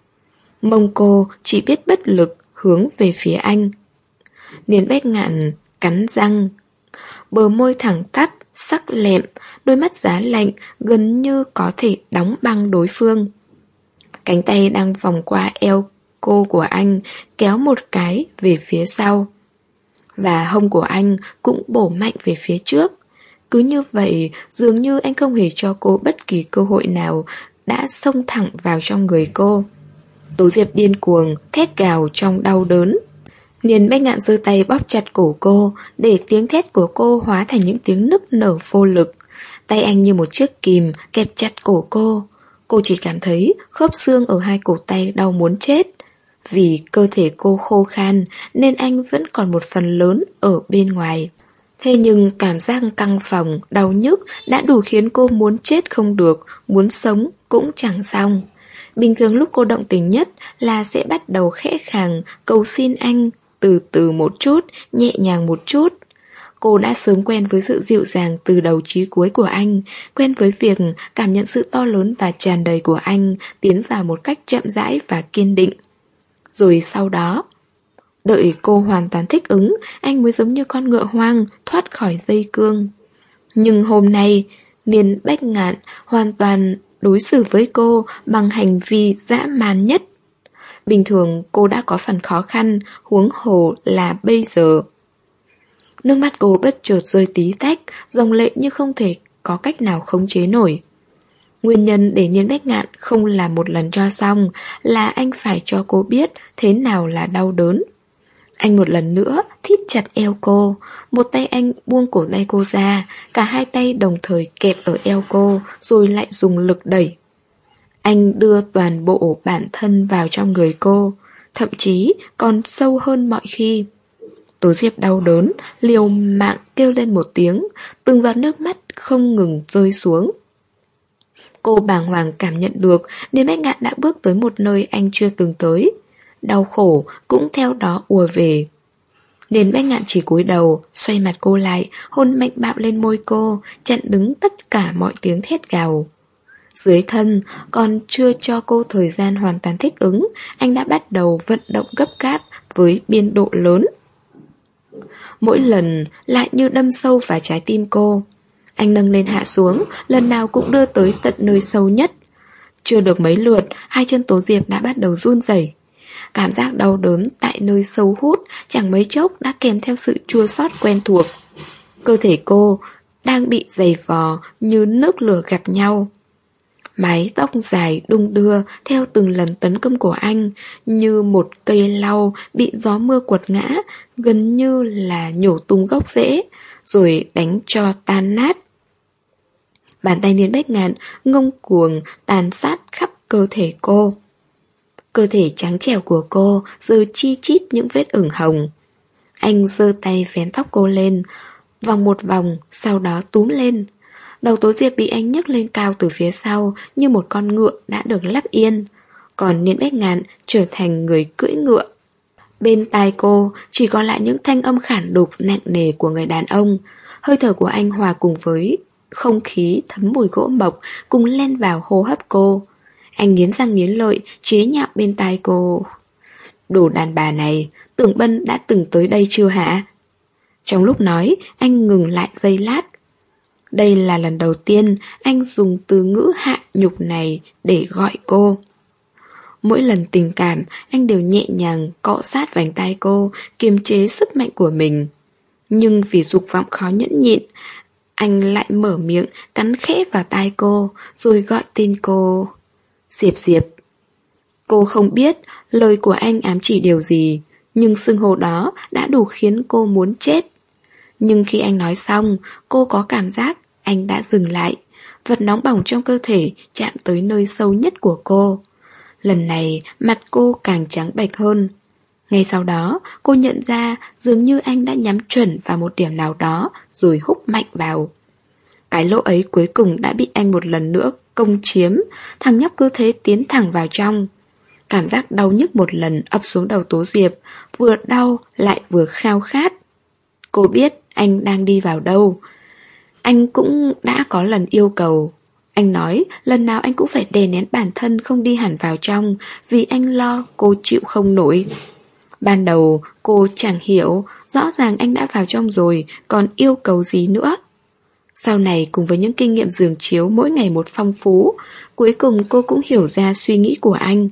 Mông cô chỉ biết bất lực hướng về phía anh. Niên Bách Ngạn cắn răng, bờ môi thẳng tắp, sắc lẹm, đôi mắt giá lạnh gần như có thể đóng băng đối phương. Cánh tay đang vòng qua eo cô của anh kéo một cái về phía sau. Và hông của anh cũng bổ mạnh về phía trước. Cứ như vậy, dường như anh không hề cho cô bất kỳ cơ hội nào, đã xông thẳng vào trong người cô. Tố Diệp điên cuồng, thét gào trong đau đớn. Niên Bách Ngạn giơ tay bóp chặt cổ cô, để tiếng thét của cô hóa thành những tiếng nức nở vô lực. Tay anh như một chiếc kìm kẹp chặt cổ cô. Cô chỉ cảm thấy khớp xương ở hai cổ tay đau muốn chết. Vì cơ thể cô khô khan nên anh vẫn còn một phần lớn ở bên ngoài. Thế nhưng cảm giác căng phồng, đau nhức đã đủ khiến cô muốn chết không được, muốn sống cũng chẳng xong. Bình thường lúc cô động tình nhất là sẽ bắt đầu khẽ khàng cầu xin anh, từ từ một chút, nhẹ nhàng một chút. Cô đã sớm quen với sự dịu dàng từ đầu chí cuối của anh, quen với việc cảm nhận sự to lớn và tràn đầy của anh tiến vào một cách chậm rãi và kiên định. Rồi sau đó, đợi cô hoàn toàn thích ứng, anh mới giống như con ngựa hoang thoát khỏi dây cương. Nhưng hôm nay, Niên Bách Ngạn hoàn toàn đối xử với cô bằng hành vi dã man nhất. Bình thường cô đã có phần khó khăn, huống hồ là bây giờ. Nước mắt cô bất chợt rơi tí tách, dòng lệ như không thể có cách nào khống chế nổi. Nguyên nhân để Niên Bách Ngạn không làm một lần cho xong là anh phải cho cô biết thế nào là đau đớn. Anh một lần nữa thít chặt eo cô, một tay anh buông cổ tay cô ra, cả hai tay đồng thời kẹp ở eo cô rồi lại dùng lực đẩy. Anh đưa toàn bộ bản thân vào trong người cô, thậm chí còn sâu hơn mọi khi. Tố Diệp đau đớn, liều mạng kêu lên một tiếng, từng giọt nước mắt không ngừng rơi xuống. Cô bàng hoàng cảm nhận được Điền Bách Ngạn đã bước tới một nơi anh chưa từng tới. Đau khổ cũng theo đó ùa về. Điền Bách Ngạn chỉ cúi đầu, xoay mặt cô lại, hôn mạnh bạo lên môi cô, chặn đứng tất cả mọi tiếng thét gào. Dưới thân, còn chưa cho cô thời gian hoàn toàn thích ứng, anh đã bắt đầu vận động gấp gáp với biên độ lớn. Mỗi lần lại như đâm sâu vào trái tim cô. Anh nâng lên hạ xuống, lần nào cũng đưa tới tận nơi sâu nhất. Chưa được mấy lượt, hai chân Tố Diệp đã bắt đầu run rẩy. Cảm giác đau đớn tại nơi sâu hút chẳng mấy chốc đã kèm theo sự chua xót quen thuộc. Cơ thể cô đang bị giày vò như nước lửa gặp nhau. Mái tóc dài đung đưa theo từng lần tấn công của anh, như một cây lau bị gió mưa quật ngã, gần như là nhổ tung gốc rễ, rồi đánh cho tan nát. Bàn tay Điền Bách Ngạn ngông cuồng tàn sát khắp cơ thể cô. Cơ thể trắng trẻo của cô giờ chi chít những vết ửng hồng. Anh giơ tay vén tóc cô lên, vòng một vòng, sau đó túm lên. Đầu Tố Diệp bị anh nhấc lên cao từ phía sau như một con ngựa đã được lắp yên, còn Điền Bách Ngạn trở thành người cưỡi ngựa. Bên tai cô chỉ còn lại những thanh âm khản đục nặng nề của người đàn ông. Hơi thở của anh hòa cùng với không khí thấm mùi gỗ mộc cùng len vào hô hấp cô. Anh nghiến răng nghiến lợi, chế nhạo bên tai cô. Đồ đàn bà này, Tưởng Bân đã từng tới đây chưa hả? Trong lúc nói, anh ngừng lại giây lát. Đây là lần đầu tiên anh dùng từ ngữ hạ nhục này để gọi cô. Mỗi lần tình cảm, anh đều nhẹ nhàng cọ sát vành tai cô, kiềm chế sức mạnh của mình. Nhưng vì dục vọng khó nhẫn nhịn, anh lại mở miệng cắn khẽ vào tai cô, rồi gọi tên cô. Diệp Diệp. Cô không biết lời của anh ám chỉ điều gì, nhưng xưng hô đó đã đủ khiến cô muốn chết. Nhưng khi anh nói xong, cô có cảm giác anh đã dừng lại. Vật nóng bỏng trong cơ thể chạm tới nơi sâu nhất của cô. Lần này mặt cô càng trắng bệch hơn. Ngay sau đó cô nhận ra dường như anh đã nhắm chuẩn vào một điểm nào đó rồi húc mạnh vào. Cái lỗ ấy cuối cùng đã bị anh một lần nữa công chiếm. Thằng nhóc cứ thế tiến thẳng vào trong. Cảm giác đau nhức một lần ập xuống đầu Tố Diệp, vừa đau lại vừa khao khát. Cô biết anh đang đi vào đâu. Anh cũng đã có lần yêu cầu. Anh nói lần nào anh cũng phải đè nén bản thân không đi hẳn vào trong, vì anh lo cô chịu không nổi. Ban đầu cô chẳng hiểu, rõ ràng anh đã vào trong rồi, còn yêu cầu gì nữa. Sau này cùng với những kinh nghiệm giường chiếu mỗi ngày một phong phú, cuối cùng cô cũng hiểu ra suy nghĩ của anh.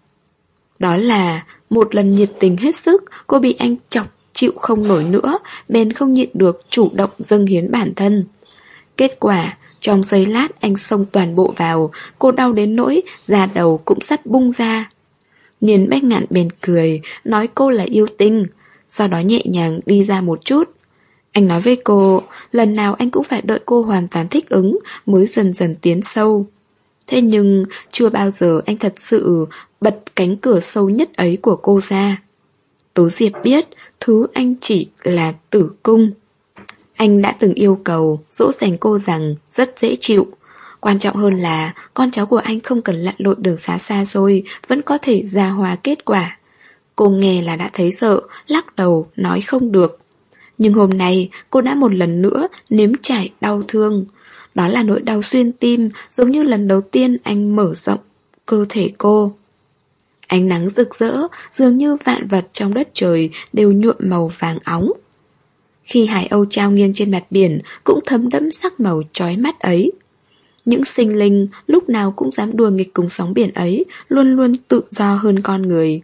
Đó là một lần nhiệt tình hết sức, cô bị anh chọc chịu không nổi nữa, bèn không nhịn được chủ động dâng hiến bản thân. Kết quả, trong giây lát anh xông toàn bộ vào, cô đau đến nỗi da đầu cũng sắp bung ra. Điền Bách Ngạn bèn cười, nói cô là yêu tinh, sau đó nhẹ nhàng đi ra một chút. Anh nói với cô, lần nào anh cũng phải đợi cô hoàn toàn thích ứng mới dần dần tiến sâu. Thế nhưng chưa bao giờ anh thật sự bật cánh cửa sâu nhất ấy của cô ra. Tố Diệp biết thứ anh chỉ là tử cung. Anh đã từng yêu cầu dỗ dành cô rằng rất dễ chịu. Quan trọng hơn là con cháu của anh không cần lặn lội đường xá xa xôi, vẫn có thể gia hòa kết quả. Cô nghe là đã thấy sợ, lắc đầu nói không được. Nhưng hôm nay cô đã một lần nữa nếm trải đau thương. Đó là nỗi đau xuyên tim, giống như lần đầu tiên anh mở rộng cơ thể cô. Ánh nắng rực rỡ, dường như vạn vật trong đất trời đều nhuộm màu vàng óng. Khi hải âu trao nghiêng trên mặt biển cũng thấm đẫm sắc màu chói mắt ấy. Những sinh linh lúc nào cũng dám đùa nghịch cùng sóng biển ấy, luôn luôn tự do hơn con người.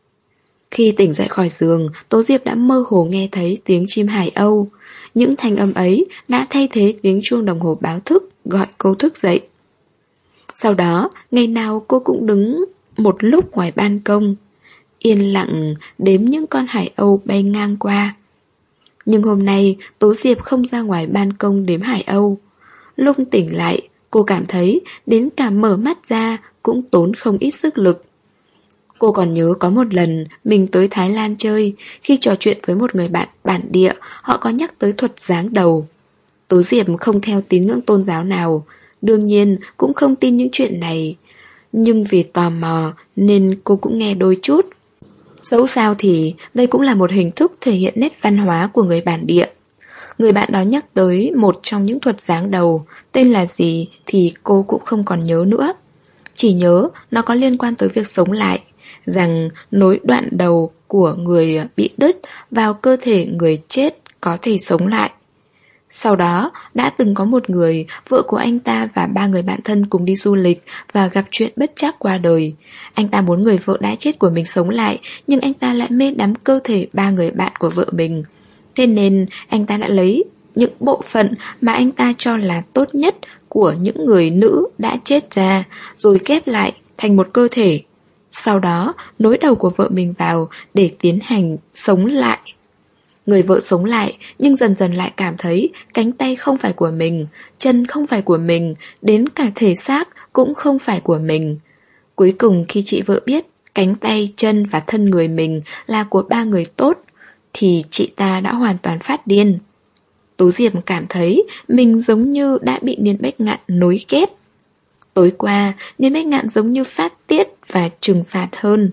Khi tỉnh dậy khỏi giường, Tố Diệp đã mơ hồ nghe thấy tiếng chim hải âu. Những thanh âm ấy đã thay thế tiếng chuông đồng hồ báo thức gọi cô thức dậy. Sau đó, ngày nào cô cũng đứng một lúc ngoài ban công, yên lặng đếm những con hải âu bay ngang qua. Nhưng hôm nay Tố Diệp không ra ngoài ban công đếm hải âu. Lúc tỉnh lại, cô cảm thấy đến cả mở mắt ra cũng tốn không ít sức lực. Cô còn nhớ có một lần mình tới Thái Lan chơi, khi trò chuyện với một người bạn bản địa, họ có nhắc tới thuật giáng đầu. Tố Diệp không theo tín ngưỡng tôn giáo nào, đương nhiên cũng không tin những chuyện này, nhưng vì tò mò nên cô cũng nghe đôi chút. Dẫu sao thì đây cũng là một hình thức thể hiện nét văn hóa của người bản địa. Người bạn đó nhắc tới một trong những thuật giáng đầu, tên là gì thì cô cũng không còn nhớ nữa. Chỉ nhớ nó có liên quan tới việc sống lại, rằng nối đoạn đầu của người bị đứt vào cơ thể người chết có thể sống lại. Sau đó, đã từng có một người, vợ của anh ta và ba người bạn thân cùng đi du lịch và gặp chuyện bất trắc qua đời. Anh ta muốn người vợ đã chết của mình sống lại, nhưng anh ta lại mê đắm cơ thể ba người bạn của vợ mình. Thế nên, anh ta đã lấy những bộ phận mà anh ta cho là tốt nhất của những người nữ đã chết ra, rồi ghép lại thành một cơ thể. Sau đó, nối đầu của vợ mình vào để tiến hành sống lại. Người vợ sống lại, nhưng dần dần lại cảm thấy cánh tay không phải của mình, chân không phải của mình, đến cả thể xác cũng không phải của mình. Cuối cùng khi chị vợ biết cánh tay, chân và thân người mình là của ba người tốt, thì chị ta đã hoàn toàn phát điên. Tố Diệp cảm thấy mình giống như đã bị Niên Bách Ngạn nối ghép. Tối qua, Niên Bách Ngạn giống như phát tiết và trừng phạt hơn.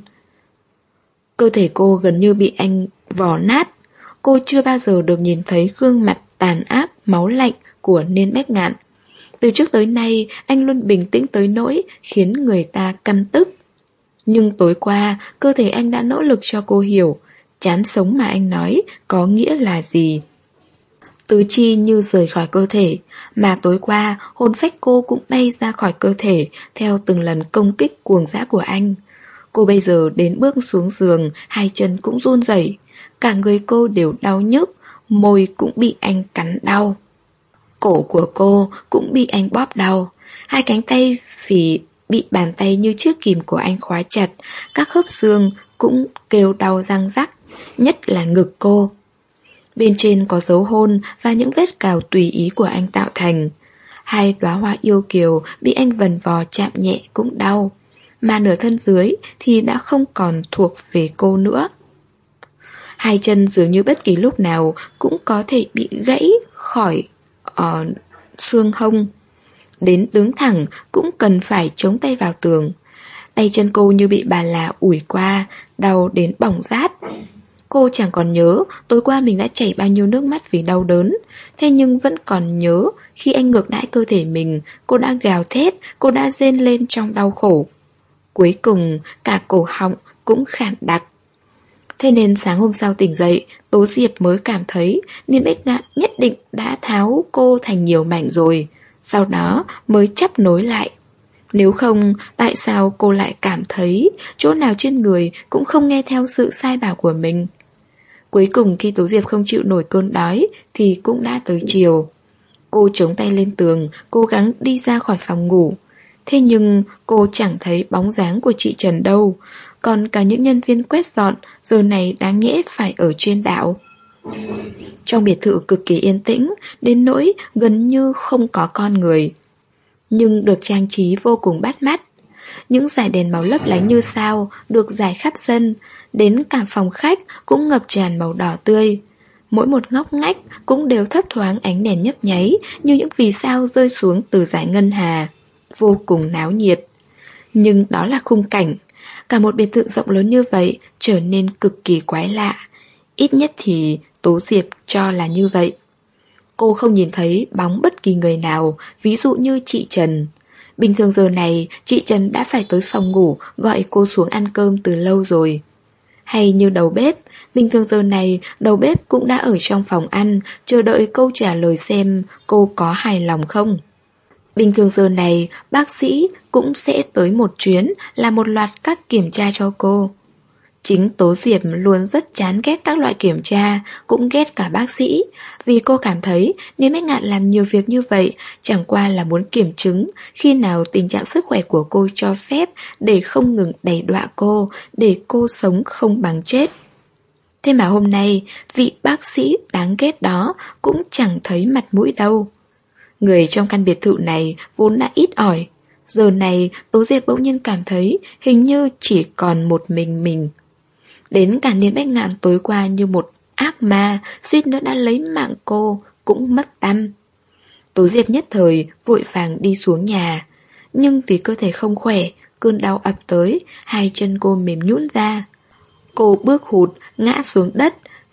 Cơ thể cô gần như bị anh vò nát. Cô chưa bao giờ được nhìn thấy gương mặt tàn ác, máu lạnh của Niên Bách Ngạn. Từ trước tới nay, anh luôn bình tĩnh tới nỗi khiến người ta căm tức. Nhưng tối qua, cơ thể anh đã nỗ lực cho cô hiểu chán sống mà anh nói có nghĩa là gì. Tứ chi như rời khỏi cơ thể, mà tối qua hồn phách cô cũng bay ra khỏi cơ thể theo từng lần công kích cuồng dã của anh. Cô bây giờ đến bước xuống giường, hai chân cũng run rẩy, cả người cô đều đau nhức, môi cũng bị anh cắn đau. Cổ của cô cũng bị anh bóp đau, hai cánh tay vì bị bàn tay như chiếc kìm của anh khóa chặt, các khớp xương cũng kêu đau răng rắc, nhất là ngực cô. Bên trên có dấu hôn và những vết cào tùy ý của anh tạo thành. Hai đóa hoa yêu kiều bị anh vần vò chạm nhẹ cũng đau, mà nửa thân dưới thì đã không còn thuộc về cô nữa. Hai chân dường như bất kỳ lúc nào cũng có thể bị gãy khỏi uh, xương hông. Đến đứng thẳng cũng cần phải chống tay vào tường. Tay chân cô như bị bà là ủi qua, đau đến bỏng rát. Cô chẳng còn nhớ tối qua mình đã chảy bao nhiêu nước mắt vì đau đớn. Thế nhưng vẫn còn nhớ khi anh ngược đãi cơ thể mình, cô đã gào thét, cô đã rên lên trong đau khổ. Cuối cùng cả cổ họng cũng khản đặc. Thế nên sáng hôm sau tỉnh dậy, Tố Diệp mới cảm thấy Niên Bách Ngạn nhất định đã tháo cô thành nhiều mảnh rồi. Sau đó mới chắp nối lại. Nếu không, tại sao cô lại cảm thấy chỗ nào trên người cũng không nghe theo sự sai bảo của mình? Cuối cùng khi Tố Diệp không chịu nổi cơn đói thì cũng đã tới chiều. Cô chống tay lên tường, cố gắng đi ra khỏi phòng ngủ. Thế nhưng cô chẳng thấy bóng dáng của chị Trần đâu. Còn cả những nhân viên quét dọn giờ này đáng nhẽ phải ở trên đảo. Trong biệt thự cực kỳ yên tĩnh, đến nỗi gần như không có con người, nhưng được trang trí vô cùng bắt mắt. Những dải đèn màu lấp lánh như sao được rải khắp sân, đến cả phòng khách cũng ngập tràn màu đỏ tươi. Mỗi một ngóc ngách cũng đều thấp thoáng ánh đèn nhấp nháy như những vì sao rơi xuống từ dải ngân hà, vô cùng náo nhiệt. Nhưng đó là khung cảnh. Cả một biệt thự rộng lớn như vậy trở nên cực kỳ quái lạ. Ít nhất thì Tố Diệp cho là như vậy. Cô không nhìn thấy bóng bất kỳ người nào, ví dụ như chị Trần. Bình thường giờ này, chị Trần đã phải tới phòng ngủ gọi cô xuống ăn cơm từ lâu rồi. Hay như đầu bếp, bình thường giờ này đầu bếp cũng đã ở trong phòng ăn, chờ đợi câu trả lời xem cô có hài lòng không. Bình thường giờ này, bác sĩ cũng sẽ tới một chuyến làm một loạt các kiểm tra cho cô. Chính Tố Diệp luôn rất chán ghét các loại kiểm tra, cũng ghét cả bác sĩ, vì cô cảm thấy Niên Bách Ngạn làm nhiều việc như vậy chẳng qua là muốn kiểm chứng khi nào tình trạng sức khỏe của cô cho phép để không ngừng đày đọa cô, để cô sống không bằng chết. Thế mà hôm nay, vị bác sĩ đáng ghét đó cũng chẳng thấy mặt mũi đâu. Người trong căn biệt thự này vốn đã ít ỏi, Giờ này Tố Diệp bỗng nhiên cảm thấy hình như chỉ còn một mình mình. Đến cả Niên Bách Ngạn tối qua như một ác ma suýt nữa đã lấy mạng cô cũng mất tăm. Tố Diệp nhất thời vội vàng đi xuống nhà. Nhưng vì cơ thể không khỏe, cơn đau ập tới, hai chân cô mềm nhũn ra. Cô bước hụt, ngã xuống đất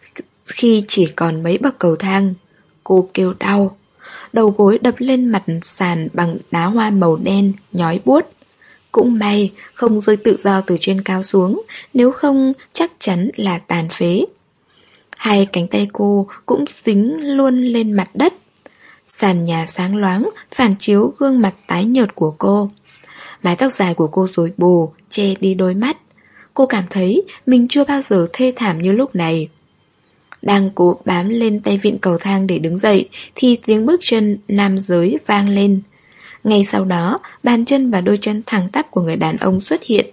khi chỉ còn mấy bậc cầu thang. Cô kêu đau. Đầu gối đập lên mặt sàn bằng đá hoa màu đen, nhói buốt. Cũng may không rơi tự do từ trên cao xuống, nếu không chắc chắn là tàn phế. Hai cánh tay cô cũng dính luôn lên mặt đất. Sàn nhà sáng loáng, phản chiếu gương mặt tái nhợt của cô. Mái tóc dài của cô rối bù, che đi đôi mắt. Cô cảm thấy mình chưa bao giờ thê thảm như lúc này. Đang cố bám lên tay vịn cầu thang để đứng dậy thì tiếng bước chân nam giới vang lên. Ngay sau đó, bàn chân và đôi chân thẳng tắp của người đàn ông xuất hiện.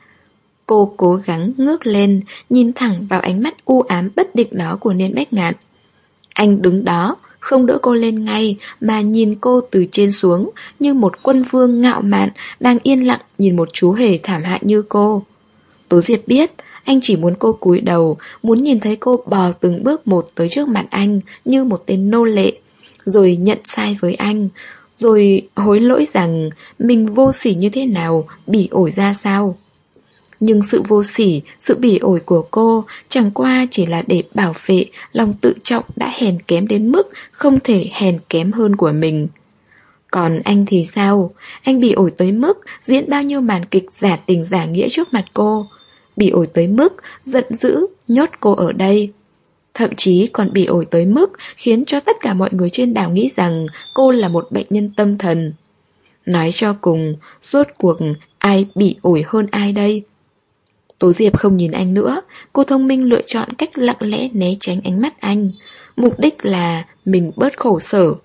Cô cố gắng ngước lên, nhìn thẳng vào ánh mắt u ám bất định đó của Niên Bách Ngạn. Anh đứng đó, không đỡ cô lên ngay mà nhìn cô từ trên xuống như một quân vương ngạo mạn đang yên lặng nhìn một chú hề thảm hại như cô. Tố Diệp biết anh chỉ muốn cô cúi đầu, muốn nhìn thấy cô bò từng bước một tới trước mặt anh như một tên nô lệ, rồi nhận sai với anh, rồi hối lỗi rằng mình vô sỉ như thế nào, bỉ ổi ra sao. Nhưng sự vô sỉ, sự bỉ ổi của cô chẳng qua chỉ là để bảo vệ lòng tự trọng đã hèn kém đến mức không thể hèn kém hơn của mình. Còn anh thì sao? Anh bỉ ổi tới mức diễn bao nhiêu màn kịch giả tình giả nghĩa trước mặt cô. Bỉ ổi tới mức giận dữ nhốt cô ở đây. Thậm chí còn bỉ ổi tới mức khiến cho tất cả mọi người trên đảo nghĩ rằng cô là một bệnh nhân tâm thần. Nói cho cùng, rốt cuộc ai bỉ ổi hơn ai đây? Tố Diệp không nhìn anh nữa, cô thông minh lựa chọn cách lặng lẽ né tránh ánh mắt anh. Mục đích là mình bớt khổ sở.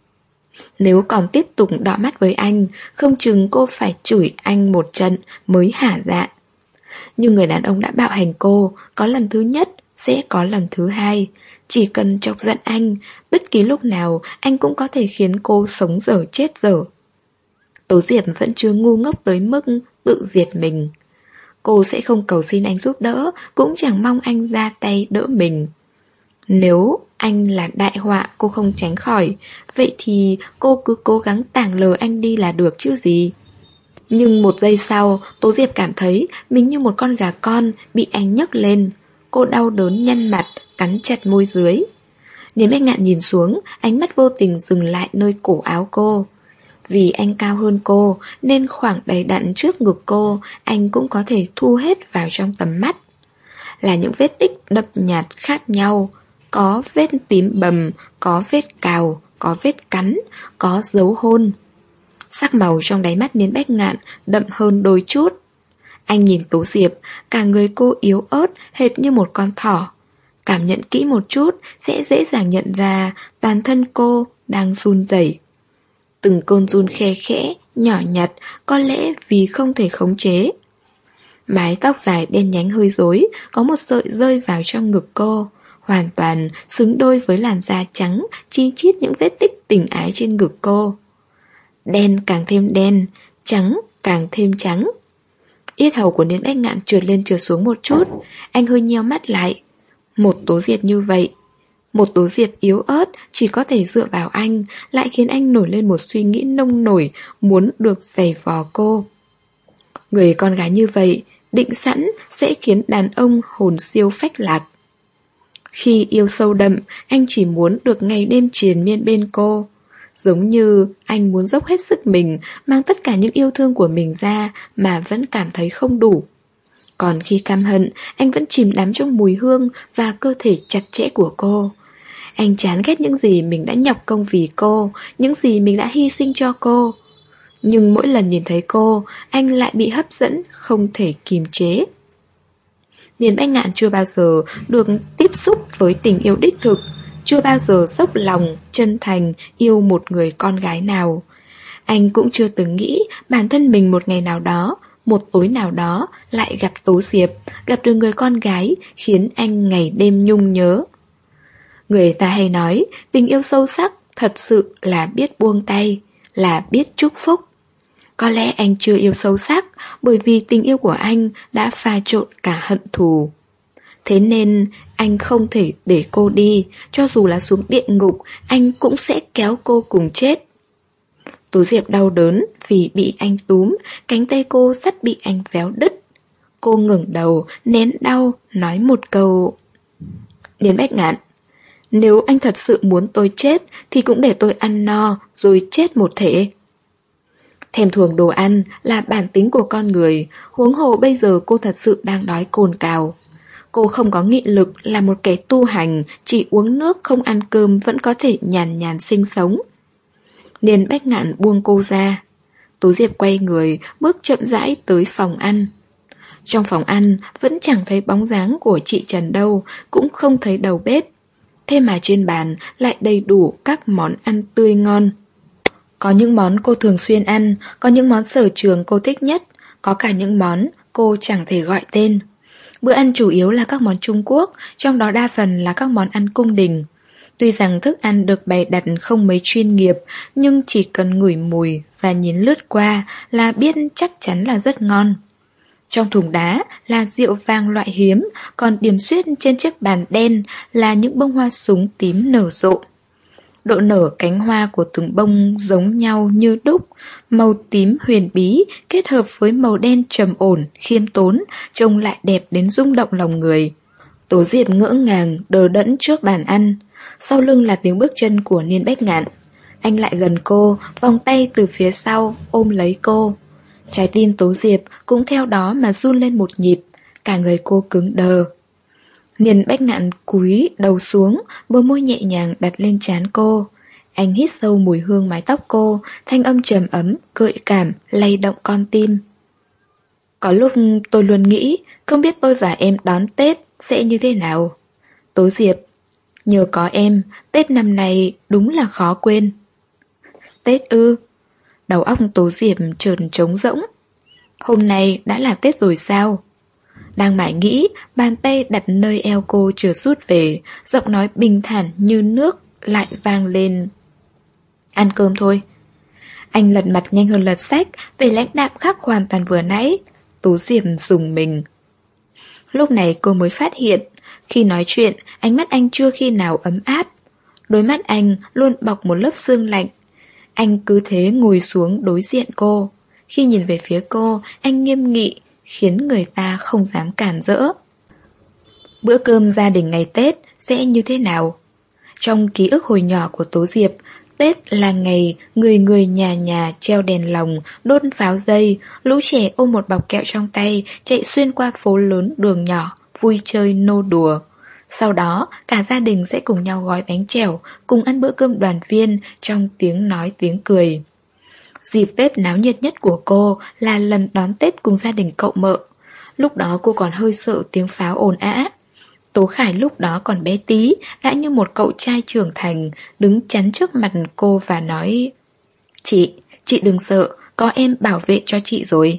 Nếu còn tiếp tục đọ mắt với anh, không chừng cô phải chửi anh một trận mới hả dạ. Nhưng người đàn ông đã bạo hành cô, có lần thứ nhất, sẽ có lần thứ hai. Chỉ cần chọc giận anh, bất kỳ lúc nào anh cũng có thể khiến cô sống dở chết dở. Tố Diệp vẫn chưa ngu ngốc tới mức tự diệt mình. Cô sẽ không cầu xin anh giúp đỡ, cũng chẳng mong anh ra tay đỡ mình. Nếu anh là đại họa cô không tránh khỏi, vậy thì cô cứ cố gắng tảng lờ anh đi là được chứ gì. Nhưng một giây sau, Tố Diệp cảm thấy mình như một con gà con bị anh nhấc lên. Cô đau đớn nhăn mặt, cắn chặt môi dưới. Niên Bách Ngạn nhìn xuống, ánh mắt vô tình dừng lại nơi cổ áo cô. Vì anh cao hơn cô, nên khoảng đầy đặn trước ngực cô, anh cũng có thể thu hết vào trong tầm mắt. Là những vết tích đậm nhạt khác nhau. Có vết tím bầm, có vết cào, có vết cắn, có dấu hôn. Sắc màu trong đáy mắt Niên Bách Ngạn đậm hơn đôi chút. Anh nhìn Tố Diệp, cả người cô yếu ớt hệt như một con thỏ. Cảm nhận kỹ một chút sẽ dễ dàng nhận ra toàn thân cô đang run rẩy. Từng cơn run khe khẽ, nhỏ nhặt, có lẽ vì không thể khống chế. Mái tóc dài đen nhánh hơi rối, có một sợi rơi vào trong ngực cô, hoàn toàn xứng đôi với làn da trắng, chi chít những vết tích tình ái trên ngực cô. Đen càng thêm đen, trắng càng thêm trắng. Yết hầu của Niên Bách Ngạn trượt lên trượt xuống một chút, anh hơi nheo mắt lại. Một Tố Diệp như vậy, một Tố Diệp yếu ớt chỉ có thể dựa vào anh, lại khiến anh nổi lên một suy nghĩ nông nổi muốn được giày vò cô. Người con gái như vậy, định sẵn sẽ khiến đàn ông hồn siêu phách lạc. Khi yêu sâu đậm, anh chỉ muốn được ngày đêm triền miên bên cô. Giống như anh muốn dốc hết sức mình, mang tất cả những yêu thương của mình ra mà vẫn cảm thấy không đủ. Còn khi căm hận, anh vẫn chìm đắm trong mùi hương và cơ thể chặt chẽ của cô. Anh chán ghét những gì mình đã nhọc công vì cô, những gì mình đã hy sinh cho cô. Nhưng mỗi lần nhìn thấy cô, anh lại bị hấp dẫn, không thể kìm chế. Niên Bách Ngạn chưa bao giờ được tiếp xúc với tình yêu đích thực, chưa bao giờ dốc lòng, chân thành yêu một người con gái nào. Anh cũng chưa từng nghĩ bản thân mình một ngày nào đó, một tối nào đó lại gặp Tố Diệp, gặp được người con gái khiến anh ngày đêm nhung nhớ. Người ta hay nói tình yêu sâu sắc thật sự là biết buông tay, là biết chúc phúc. Có lẽ anh chưa yêu sâu sắc, bởi vì tình yêu của anh đã pha trộn cả hận thù. Thế nên anh không thể để cô đi, cho dù là xuống địa ngục, anh cũng sẽ kéo cô cùng chết. Tố Diệp đau đớn vì bị anh túm, cánh tay cô sắp bị anh véo đứt. Cô ngẩng đầu, nén đau, nói một câu: Điền Bách Ngạn, nếu anh thật sự muốn tôi chết thì cũng để tôi ăn no rồi chết một thể. Thèm thuồng đồ ăn là bản tính của con người, huống hồ bây giờ cô thật sự đang đói cồn cào. Cô không có nghị lực là một kẻ tu hành, chỉ uống nước không ăn cơm vẫn có thể nhàn nhàn sinh sống. Điền Bách Ngạn buông cô ra. Tố Diệp quay người, bước chậm rãi tới phòng ăn. Trong phòng ăn vẫn chẳng thấy bóng dáng của chị Trần đâu, cũng không thấy đầu bếp. Thế mà trên bàn lại đầy đủ các món ăn tươi ngon. Có những món cô thường xuyên ăn, có những món sở trường cô thích nhất, có cả những món cô chẳng thể gọi tên. Bữa ăn chủ yếu là các món Trung Quốc, trong đó đa phần là các món ăn cung đình. Tuy rằng thức ăn được bày đặt không mấy chuyên nghiệp, nhưng chỉ cần ngửi mùi và nhìn lướt qua là biết chắc chắn là rất ngon. Trong thùng đá là rượu vang loại hiếm, còn điểm xuyết trên chiếc bàn đen là những bông hoa súng tím nở rộ. Độ nở cánh hoa của từng bông giống nhau như đúc, màu tím huyền bí kết hợp với màu đen trầm ổn, khiêm tốn, trông lại đẹp đến rung động lòng người. Tố Diệp ngỡ ngàng, đờ đẫn trước bàn ăn. Sau lưng là tiếng bước chân của Niên Bách Ngạn. Anh lại gần cô, vòng tay từ phía sau, ôm lấy cô. Trái tim Tố Diệp cũng theo đó mà run lên một nhịp, cả người cô cứng đờ. Niên Bách Ngạn cúi đầu xuống, bờ môi nhẹ nhàng đặt lên trán cô. Anh hít sâu mùi hương mái tóc cô, thanh âm trầm ấm, gợi cảm, lay động con tim. Có lúc tôi luôn nghĩ, không biết tôi và em đón Tết sẽ như thế nào. Tố Diệp, nhờ có em, Tết năm nay đúng là khó quên. Tết ư? Đầu óc Tố Diệp trơn trống rỗng. Hôm nay đã là Tết rồi sao? Đang mải nghĩ, bàn tay đặt nơi eo cô chưa rút về, giọng nói bình thản như nước lại vang lên. Ăn cơm thôi. Anh lật mặt nhanh hơn lật sách, về lãnh đạm khác hoàn toàn vừa nãy. Tố Diệp rùng mình. Lúc này cô mới phát hiện, khi nói chuyện, ánh mắt anh chưa khi nào ấm áp. Đôi mắt anh luôn bọc một lớp sương lạnh. Anh cứ thế ngồi xuống đối diện cô. Khi nhìn về phía cô, anh nghiêm nghị, khiến người ta không dám cản rỡ. Bữa cơm gia đình ngày Tết sẽ như thế nào? Trong ký ức hồi nhỏ của Tố Diệp, Tết là ngày người người nhà nhà treo đèn lồng, đốt pháo dây, lũ trẻ ôm một bọc kẹo trong tay, chạy xuyên qua phố lớn đường nhỏ, vui chơi nô đùa. Sau đó, cả gia đình sẽ cùng nhau gói bánh chèo, cùng ăn bữa cơm đoàn viên trong tiếng nói tiếng cười. Dịp Tết náo nhiệt nhất của cô là lần đón Tết cùng gia đình cậu mợ. Lúc đó cô còn hơi sợ tiếng pháo ồn ã. Tố Khải lúc đó còn bé tí, đã như một cậu trai trưởng thành, đứng chắn trước mặt cô và nói: Chị, chị đừng sợ, có em bảo vệ cho chị rồi.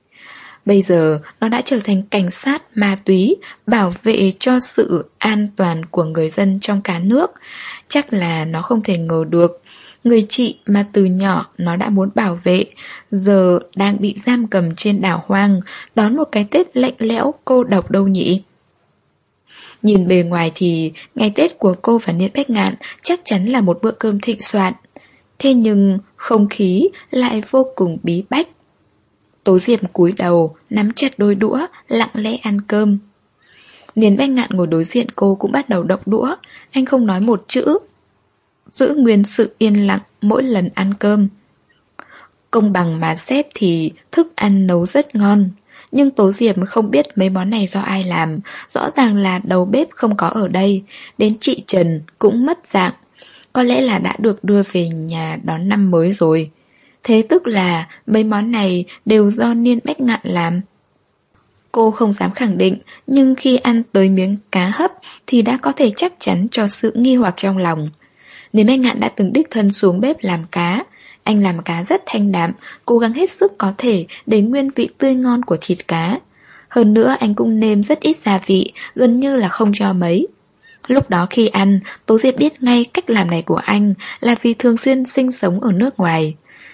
Bây giờ nó đã trở thành cảnh sát ma túy, bảo vệ cho sự an toàn của người dân trong cả nước. Chắc là nó không thể ngờ được, người chị mà từ nhỏ nó đã muốn bảo vệ, giờ đang bị giam cầm trên đảo hoang, đón một cái Tết lạnh lẽo cô độc đâu nhỉ. Nhìn bề ngoài thì ngày Tết của cô và Niên Bách Ngạn chắc chắn là một bữa cơm thịnh soạn. Thế nhưng không khí lại vô cùng bí bách. Tố Diệp cúi đầu, nắm chặt đôi đũa, lặng lẽ ăn cơm. Niên Bách Ngạn ngồi đối diện cô cũng bắt đầu động đũa. Anh không nói một chữ, giữ nguyên sự yên lặng mỗi lần ăn cơm. Công bằng mà xét thì thức ăn nấu rất ngon, nhưng Tố Diệp không biết mấy món này do ai làm. Rõ ràng là đầu bếp không có ở đây. Đến chị Trần cũng mất dạng. Có lẽ là đã được đưa về nhà đón năm mới rồi. Thế tức là mấy món này đều do Niên Bách Ngạn làm. Cô không dám khẳng định, nhưng khi ăn tới miếng cá hấp thì đã có thể chắc chắn cho sự nghi hoặc trong lòng. Niên Bách Ngạn đã từng đích thân xuống bếp làm cá. Anh làm cá rất thanh đạm, cố gắng hết sức có thể để nguyên vị tươi ngon của thịt cá. Hơn nữa anh cũng nêm rất ít gia vị, gần như là không cho mấy. Lúc đó khi ăn, Tố Diệp biết ngay cách làm này của anh là vì thường xuyên sinh sống ở nước ngoài.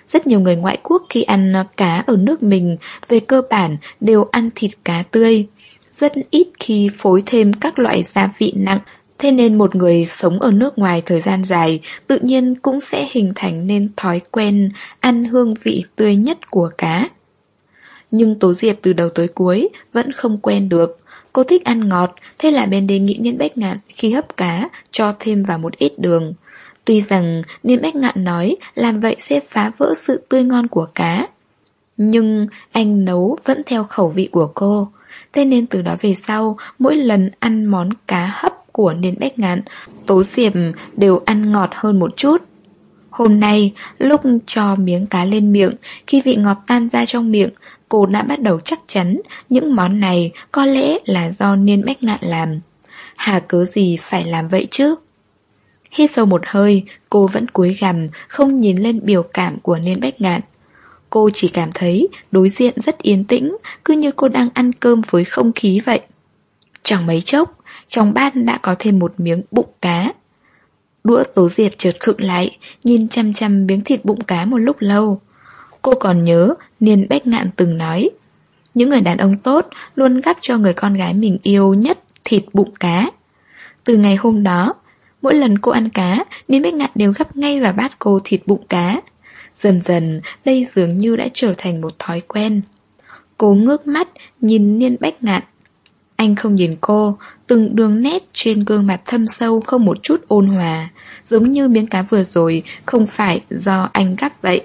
Rất nhiều người ngoại quốc khi ăn cá ở nước mình về cơ bản đều ăn thịt cá tươi, rất ít khi phối thêm các loại gia vị nặng. Thế nên một người sống ở nước ngoài thời gian dài tự nhiên cũng sẽ hình thành nên thói quen ăn hương vị tươi nhất của cá. Nhưng Tố Diệp từ đầu tới cuối vẫn không quen được. Cô thích ăn ngọt, thế là bèn đề nghị Niên Bách Ngạn khi hấp cá cho thêm vào một ít đường. Tuy rằng Niên Bách Ngạn nói làm vậy sẽ phá vỡ sự tươi ngon của cá, nhưng anh nấu vẫn theo khẩu vị của cô. Thế nên từ đó về sau, mỗi lần ăn món cá hấp của Niên Bách Ngạn, Tố Diệp đều ăn ngọt hơn một chút. Hôm nay, lúc cho miếng cá lên miệng, khi vị ngọt tan ra trong miệng, cô đã bắt đầu chắc chắn những món này có lẽ là do Niên Bách Ngạn làm. Hà cớ gì phải làm vậy chứ? Hít sâu một hơi, cô vẫn cúi gằm, không nhìn lên biểu cảm của Niên Bách Ngạn. Cô chỉ cảm thấy đối diện rất yên tĩnh, cứ như cô đang ăn cơm với không khí vậy. Chẳng mấy chốc, trong bát đã có thêm một miếng bụng cá. Đũa Tố Diệp chợt khựng lại, nhìn chăm chăm miếng thịt bụng cá một lúc lâu. Cô còn nhớ Niên Bách Ngạn từng nói, những người đàn ông tốt luôn gắp cho người con gái mình yêu nhất thịt bụng cá. Từ ngày hôm đó, mỗi lần cô ăn cá, Niên Bách Ngạn đều gắp ngay vào bát cô thịt bụng cá. Dần dần, đây dường như đã trở thành một thói quen. Cô ngước mắt nhìn Niên Bách Ngạn. Anh không nhìn cô, từng đường nét trên gương mặt thâm sâu không một chút ôn hòa, giống như miếng cá vừa rồi không phải do anh gắp vậy.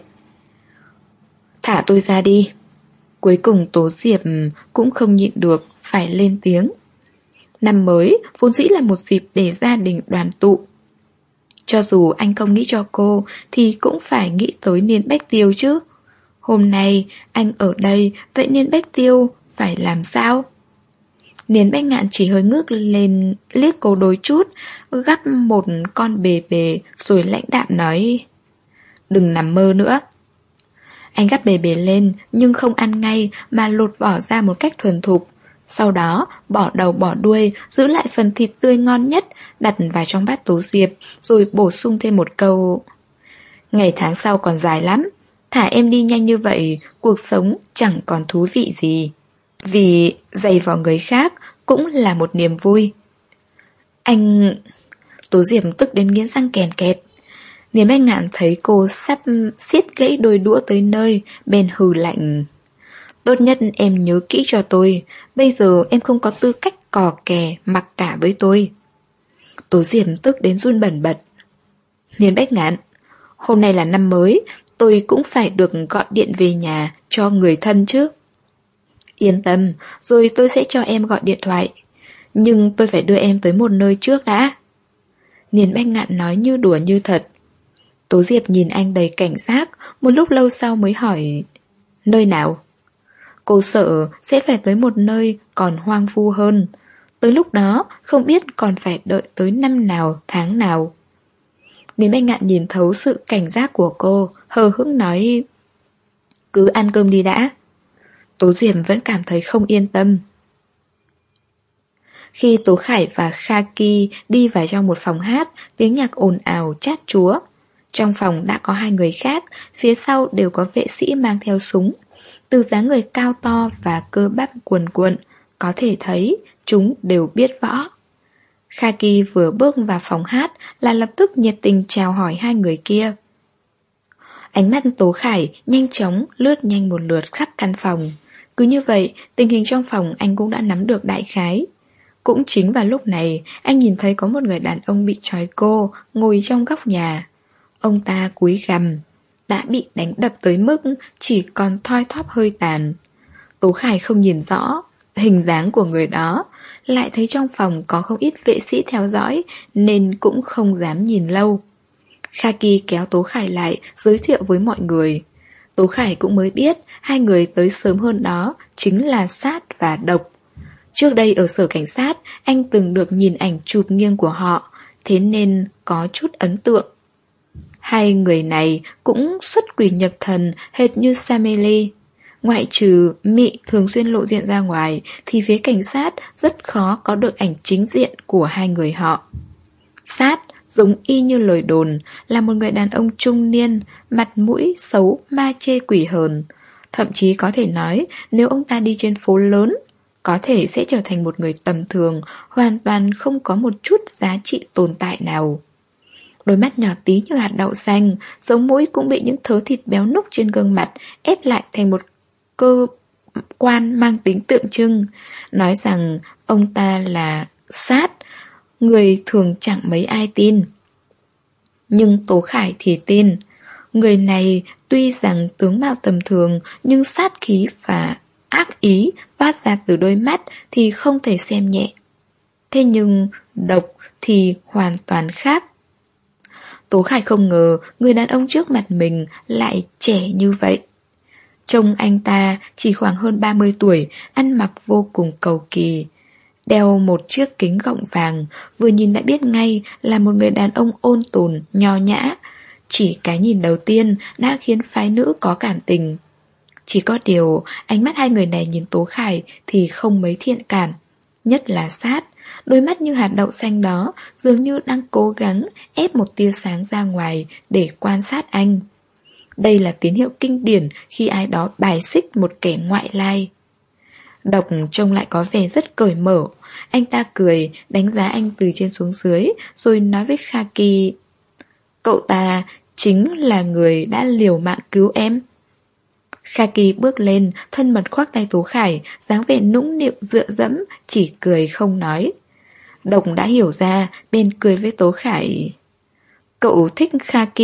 Thả tôi ra đi. Cuối cùng Tố Diệp cũng không nhịn được, phải lên tiếng. Năm mới vốn dĩ là một dịp để gia đình đoàn tụ. Cho dù anh không nghĩ cho cô thì cũng phải nghĩ tới Niên Bách Tiêu chứ. Hôm nay anh ở đây, vậy Niên Bách Tiêu phải làm sao? Niên Bách Ngạn chỉ hơi ngước lên liếc cô đôi chút, gắp một con bề bề rồi lãnh đạm nói, đừng nằm mơ nữa. Anh gắp bề bề lên nhưng không ăn ngay mà lột vỏ ra một cách thuần thục. Sau đó bỏ đầu bỏ đuôi, giữ lại phần thịt tươi ngon nhất, đặt vào trong bát Tố Diệp, rồi bổ sung thêm một câu, ngày tháng sau còn dài lắm, thả em đi nhanh như vậy, cuộc sống chẳng còn thú vị gì. Vì giày vào người khác cũng là một niềm vui. Anh... Tố Diệp tức đến nghiến răng kèn kẹt. Niên Bách Ngạn thấy cô sắp xiết gãy đôi đũa tới nơi, bèn hừ lạnh. Tốt nhất em nhớ kỹ cho tôi, bây giờ em không có tư cách cò kè mặc cả với tôi. Tố Diệp tức đến run bẩn bật. Niên Bách Ngạn, hôm nay là năm mới, tôi cũng phải được gọi điện về nhà cho người thân chứ. Yên tâm, rồi tôi sẽ cho em gọi điện thoại. Nhưng tôi phải đưa em tới một nơi trước đã. Niên Bách Ngạn nói như đùa như thật. Tố Diệp nhìn anh đầy cảnh giác, một lúc lâu sau mới hỏi, nơi nào? Cô sợ sẽ phải tới một nơi còn hoang vu hơn. Tới lúc đó không biết còn phải đợi tới năm nào, tháng nào. Niên Bách Ngạn nhìn thấu sự cảnh giác của cô, hờ hững nói, cứ ăn cơm đi đã. Tố Diệp vẫn cảm thấy không yên tâm. Khi Tố Khải và Khaki đi vào trong một phòng hát, tiếng nhạc ồn ào chát chúa. Trong phòng đã có hai người khác, phía sau đều có vệ sĩ mang theo súng. Từ dáng người cao to và cơ bắp cuồn cuộn, có thể thấy chúng đều biết võ. Khaki vừa bước vào phòng hát là lập tức nhiệt tình chào hỏi hai người kia. Ánh mắt Tố Khải nhanh chóng lướt nhanh một lượt khắp căn phòng. Cứ như vậy, tình hình trong phòng anh cũng đã nắm được đại khái. Cũng chính vào lúc này, anh nhìn thấy có một người đàn ông bị trói cô, ngồi trong góc nhà. Ông ta cúi gằm, đã bị đánh đập tới mức chỉ còn thoi thóp hơi tàn. Tố Khải không nhìn rõ hình dáng của người đó, lại thấy trong phòng có không ít vệ sĩ theo dõi, nên cũng không dám nhìn lâu. Khaki kéo Tố Khải lại, giới thiệu với mọi người. Tố Khải cũng mới biết hai người tới sớm hơn đó chính là Sát và Độc. Trước đây ở sở cảnh sát, anh từng được nhìn ảnh chụp nghiêng của họ, thế nên có chút ấn tượng. Hai người này cũng xuất quỷ nhập thần hệt như Sameli. Ngoại trừ Mị thường xuyên lộ diện ra ngoài, thì phía cảnh sát rất khó có được ảnh chính diện của hai người họ. Sát giống y như lời đồn, là một người đàn ông trung niên, mặt mũi xấu, ma chê quỷ hờn. Thậm chí có thể nói, nếu ông ta đi trên phố lớn, có thể sẽ trở thành một người tầm thường, hoàn toàn không có một chút giá trị tồn tại nào. Đôi mắt nhỏ tí như hạt đậu xanh, sống mũi cũng bị những thớ thịt béo núc trên gương mặt ép lại thành một cơ quan mang tính tượng trưng. Nói rằng ông ta là Sát, người thường chẳng mấy ai tin. Nhưng Tố Khải thì tin. Người này tuy rằng tướng mạo tầm thường, nhưng sát khí và ác ý phát ra từ đôi mắt thì không thể xem nhẹ. Thế nhưng độc thì hoàn toàn khác. Tố Khải không ngờ người đàn ông trước mặt mình lại trẻ như vậy. Trông anh ta chỉ khoảng hơn ba mươi tuổi, ăn mặc vô cùng cầu kỳ. Đeo một chiếc kính gọng vàng, vừa nhìn đã biết ngay là một người đàn ông ôn tồn, nho nhã. Chỉ cái nhìn đầu tiên đã khiến phái nữ có cảm tình. Chỉ có điều, ánh mắt hai người này nhìn Tố Khải thì không mấy thiện cảm. Nhất là Sát, đôi mắt như hạt đậu xanh đó dường như đang cố gắng ép một tia sáng ra ngoài để quan sát anh. Đây là tín hiệu kinh điển khi ai đó bài xích một kẻ ngoại lai. Độc trông lại có vẻ rất cởi mở. Anh ta cười, đánh giá anh từ trên xuống dưới, rồi nói với Khaki: "Cậu ta chính là người đã liều mạng cứu em." Khaki bước lên, thân mật khoác tay Tố Khải, dáng vẻ nũng nịu dựa dẫm, chỉ cười không nói. Độc đã hiểu ra, bên cười với Tố Khải: "Cậu thích Khaki?"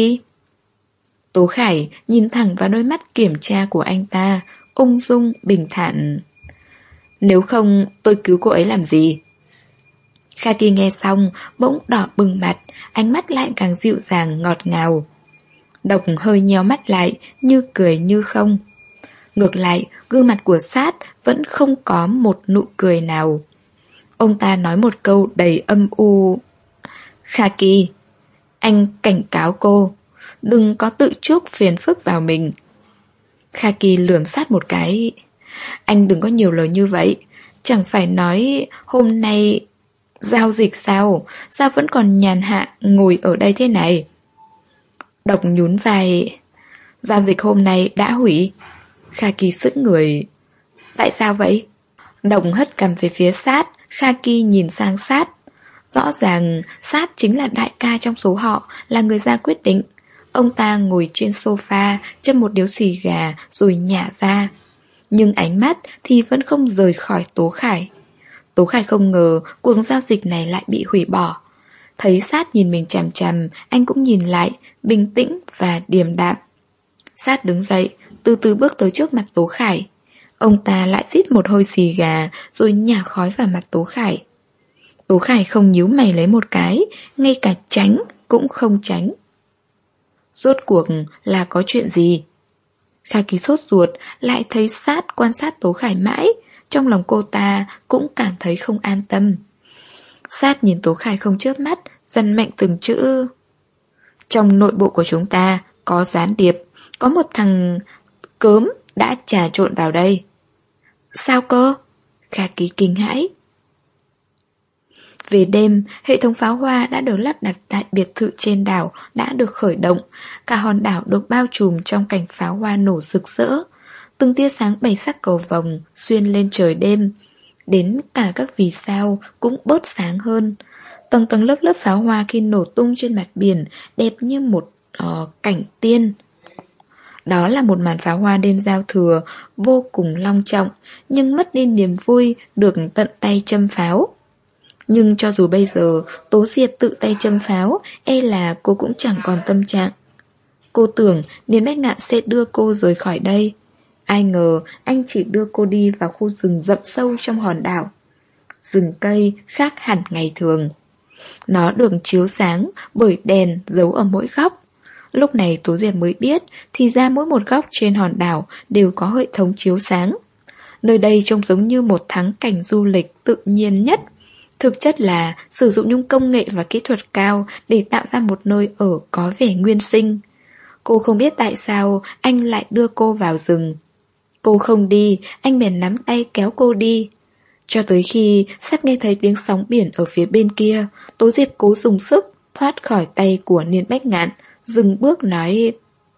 Tố Khải nhìn thẳng vào đôi mắt kiểm tra của anh ta, ung dung, bình thản: "Nếu không, tôi cứu cô ấy làm gì?" Khaki nghe xong, bỗng đỏ bừng mặt, ánh mắt lại càng dịu dàng, ngọt ngào. Độc hơi nheo mắt lại, như cười như không. Ngược lại, gương mặt của Sát vẫn không có một nụ cười nào. Ông ta nói một câu đầy âm u: "Khaki, anh cảnh cáo cô, đừng có tự chuốc phiền phức vào mình." Khaki lườm Sát một cái: "Anh đừng có nhiều lời như vậy. Chẳng phải nói hôm nay giao dịch sao? Sao vẫn còn nhàn hạ ngồi ở đây thế này?" Độc nhún vai: "Giao dịch hôm nay đã hủy." Khaki sững người: "Tại sao vậy?" Độc hất cằm về phía Sát. Khaki nhìn sang Sát. Rõ ràng Sát chính là đại ca trong số họ, là người ra quyết định. Ông ta ngồi trên sofa, châm một điếu xì gà rồi nhả ra. Nhưng ánh mắt thì vẫn không rời khỏi Tố Khải. Tố Khải không ngờ cuộc giao dịch này lại bị hủy bỏ. Thấy Sát nhìn mình chằm chằm, anh cũng nhìn lại, bình tĩnh và điềm đạm. Sát đứng dậy, từ từ bước tới trước mặt Tố Khải. Ông ta lại rít một hơi xì gà rồi nhả khói vào mặt Tố Khải. Tố Khải không nhíu mày lấy một cái, ngay cả tránh cũng không tránh. Rốt cuộc là có chuyện gì? Khaki sốt ruột, lại thấy Sát quan sát Tố Khải mãi. Trong lòng cô ta cũng cảm thấy không an tâm. Sát nhìn Tố Khải không chớp mắt, dằn mạnh từng chữ: "Trong nội bộ của chúng ta có gián điệp, có một thằng cớm đã trà trộn vào đây." "Sao cơ?" Khaki kinh hãi. Về đêm, hệ thống pháo hoa đã được lắp đặt tại biệt thự trên đảo đã được khởi động. Cả hòn đảo được bao trùm trong cảnh pháo hoa nổ rực rỡ. Từng tia sáng bảy sắc cầu vồng xuyên lên trời đêm. Đến cả các vì sao cũng bớt sáng hơn. Tầng tầng lớp lớp pháo hoa khi nổ tung trên mặt biển đẹp như một uh, cảnh tiên. Đó là một màn pháo hoa đêm giao thừa vô cùng long trọng, nhưng mất đi niềm vui được tận tay châm pháo. Nhưng cho dù bây giờ Tố Diệp tự tay châm pháo, e là cô cũng chẳng còn tâm trạng. Cô tưởng Niên Bách Ngạn sẽ đưa cô rời khỏi đây. Ai ngờ anh chỉ đưa cô đi vào khu rừng rậm sâu trong hòn đảo. Rừng cây khác hẳn ngày thường. Nó được chiếu sáng bởi đèn giấu ở mỗi góc. Lúc này Tố Diệp mới biết, thì ra mỗi một góc trên hòn đảo đều có hệ thống chiếu sáng. Nơi đây trông giống như một thắng cảnh du lịch tự nhiên nhất. Thực chất là sử dụng những công nghệ và kỹ thuật cao để tạo ra một nơi ở có vẻ nguyên sinh. Cô không biết tại sao anh lại đưa cô vào rừng. Cô không đi, anh bèn nắm tay kéo cô đi. Cho tới khi sắp nghe thấy tiếng sóng biển ở phía bên kia, Tố Diệp cố dùng sức, thoát khỏi tay của Niên Bách Ngạn, dừng bước nói: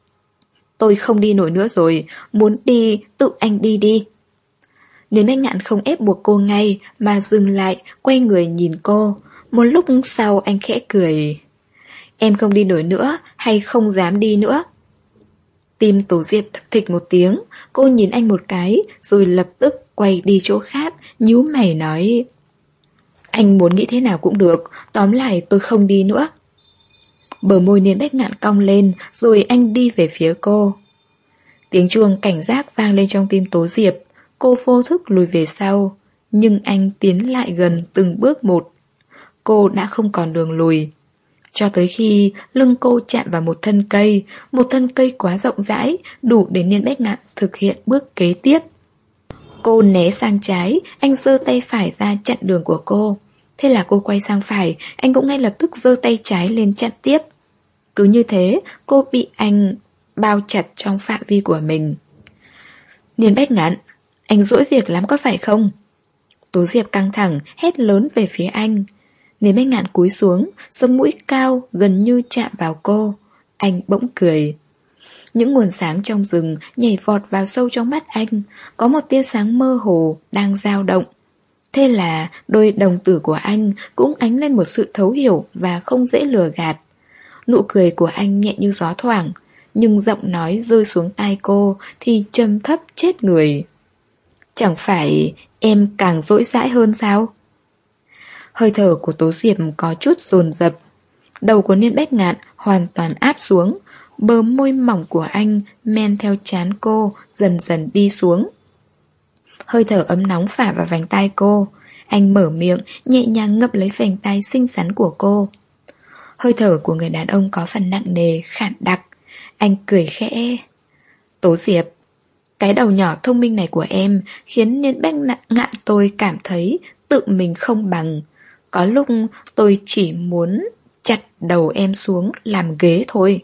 Tôi không đi nổi nữa rồi, muốn đi, tự anh đi đi. Niên Bách Ngạn không ép buộc cô ngay, mà dừng lại, quay người nhìn cô. Một lúc sau anh khẽ cười: Em không đi nổi nữa, hay không dám đi nữa? Tim Tố Diệp đập thịch một tiếng, cô nhìn anh một cái, rồi lập tức quay đi chỗ khác, nhíu mày nói: Anh muốn nghĩ thế nào cũng được, tóm lại tôi không đi nữa. Bờ môi Niên Bách Ngạn cong lên, rồi anh đi về phía cô. Tiếng chuông cảnh giác vang lên trong tim Tố Diệp. Cô vô thức lùi về sau, nhưng anh tiến lại gần từng bước một. Cô đã không còn đường lùi. Cho tới khi lưng cô chạm vào một thân cây, một thân cây quá rộng rãi, đủ để Niên Bách Ngạn thực hiện bước kế tiếp. Cô né sang trái, anh giơ tay phải ra chặn đường của cô. Thế là cô quay sang phải, anh cũng ngay lập tức giơ tay trái lên chặn tiếp. Cứ như thế, cô bị anh bao chặt trong phạm vi của mình. Niên Bách Ngạn, anh dỗi việc lắm có phải không? Tố Diệp căng thẳng, hét lớn về phía anh. Niên Bách Ngạn cúi xuống, sống mũi cao gần như chạm vào cô. Anh bỗng cười. Những nguồn sáng trong rừng nhảy vọt vào sâu trong mắt anh. Có một tia sáng mơ hồ đang dao động. Thế là đôi đồng tử của anh cũng ánh lên một sự thấu hiểu và không dễ lừa gạt. Nụ cười của anh nhẹ như gió thoảng, nhưng giọng nói rơi xuống tai cô thì trầm thấp chết người. Chẳng phải em càng dỗi dãi hơn sao? Hơi thở của Tố Diệp có chút dồn dập. Đầu của Niên Bách Ngạn hoàn toàn áp xuống. Bờ môi mỏng của anh men theo trán cô dần dần đi xuống. Hơi thở ấm nóng phả vào vành tai cô. Anh mở miệng nhẹ nhàng ngậm lấy vành tai xinh xắn của cô. Hơi thở của người đàn ông có phần nặng nề, khản đặc. Anh cười khẽ. Tố Diệp, cái đầu nhỏ thông minh này của em khiến Niên Bách Ngạn tôi cảm thấy tự mình không bằng. Có lúc tôi chỉ muốn chặt đầu em xuống làm ghế thôi.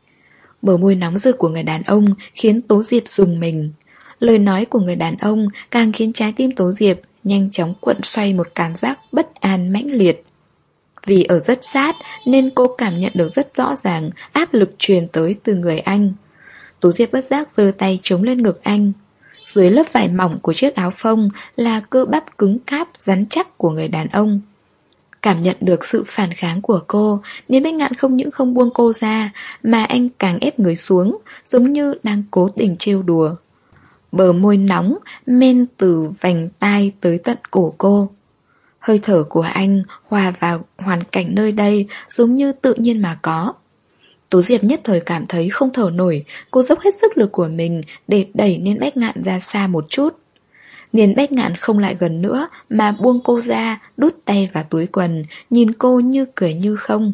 Bờ môi nóng rực của người đàn ông khiến Tố Diệp rùng mình. Lời nói của người đàn ông càng khiến trái tim Tố Diệp nhanh chóng cuộn xoay một cảm giác bất an mãnh liệt. Vì ở rất sát nên cô cảm nhận được rất rõ ràng áp lực truyền tới từ người anh. Tố Diệp bất giác giơ tay chống lên ngực anh. Dưới lớp vải mỏng của chiếc áo phông là cơ bắp cứng cáp rắn chắc của người đàn ông. Cảm nhận được sự phản kháng của cô, Niên Bách Ngạn không những không buông cô ra, mà anh càng ép người xuống, giống như đang cố tình trêu đùa. Bờ môi nóng men từ vành tai tới tận cổ cô. Hơi thở của anh hòa vào hoàn cảnh nơi đây giống như tự nhiên mà có. Tố Diệp nhất thời cảm thấy không thở nổi. Cô dốc hết sức lực của mình để đẩy Niên Bách Ngạn ra xa một chút. Niên Bách Ngạn không lại gần nữa mà buông cô ra, đút tay vào túi quần, nhìn cô như cười như không.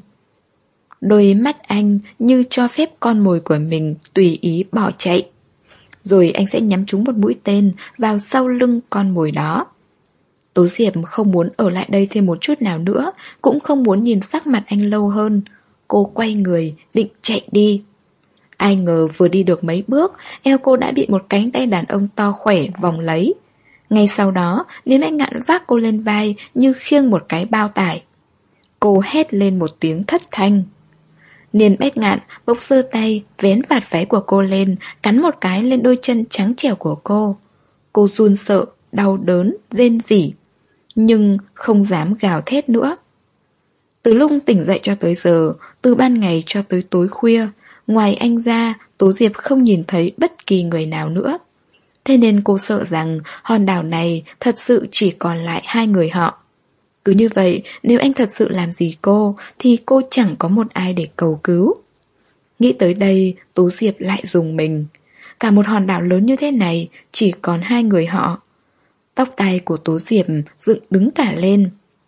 Đôi mắt anh như cho phép con mồi của mình tùy ý bỏ chạy. Rồi anh sẽ nhắm trúng một mũi tên vào sau lưng con mồi đó. Tố Diệp không muốn ở lại đây thêm một chút nào nữa, cũng không muốn nhìn sắc mặt anh lâu hơn. Cô quay người, định chạy đi. Ai ngờ vừa đi được mấy bước, eo cô đã bị một cánh tay đàn ông to khỏe vòng lấy. Ngay sau đó, Niên Bách Ngạn vác cô lên vai như khiêng một cái bao tải. Cô hét lên một tiếng thất thanh. Niên Bách Ngạn bỗng giơ tay, vén vạt váy của cô lên, cắn một cái lên đôi chân trắng trẻo của cô. Cô run sợ, đau đớn, rên rỉ, nhưng không dám gào thét nữa. Từ lúc tỉnh dậy cho tới giờ, từ ban ngày cho tới tối khuya, ngoài anh ra, Tố Diệp không nhìn thấy bất kỳ người nào nữa. Thế nên cô sợ rằng hòn đảo này thật sự chỉ còn lại hai người họ. Cứ như vậy, nếu anh thật sự làm gì cô, thì cô chẳng có một ai để cầu cứu. Nghĩ tới đây, Tố Diệp lại rùng mình. Cả một hòn đảo lớn như thế này, chỉ còn hai người họ. Tóc tai của Tố Diệp dựng đứng cả lên.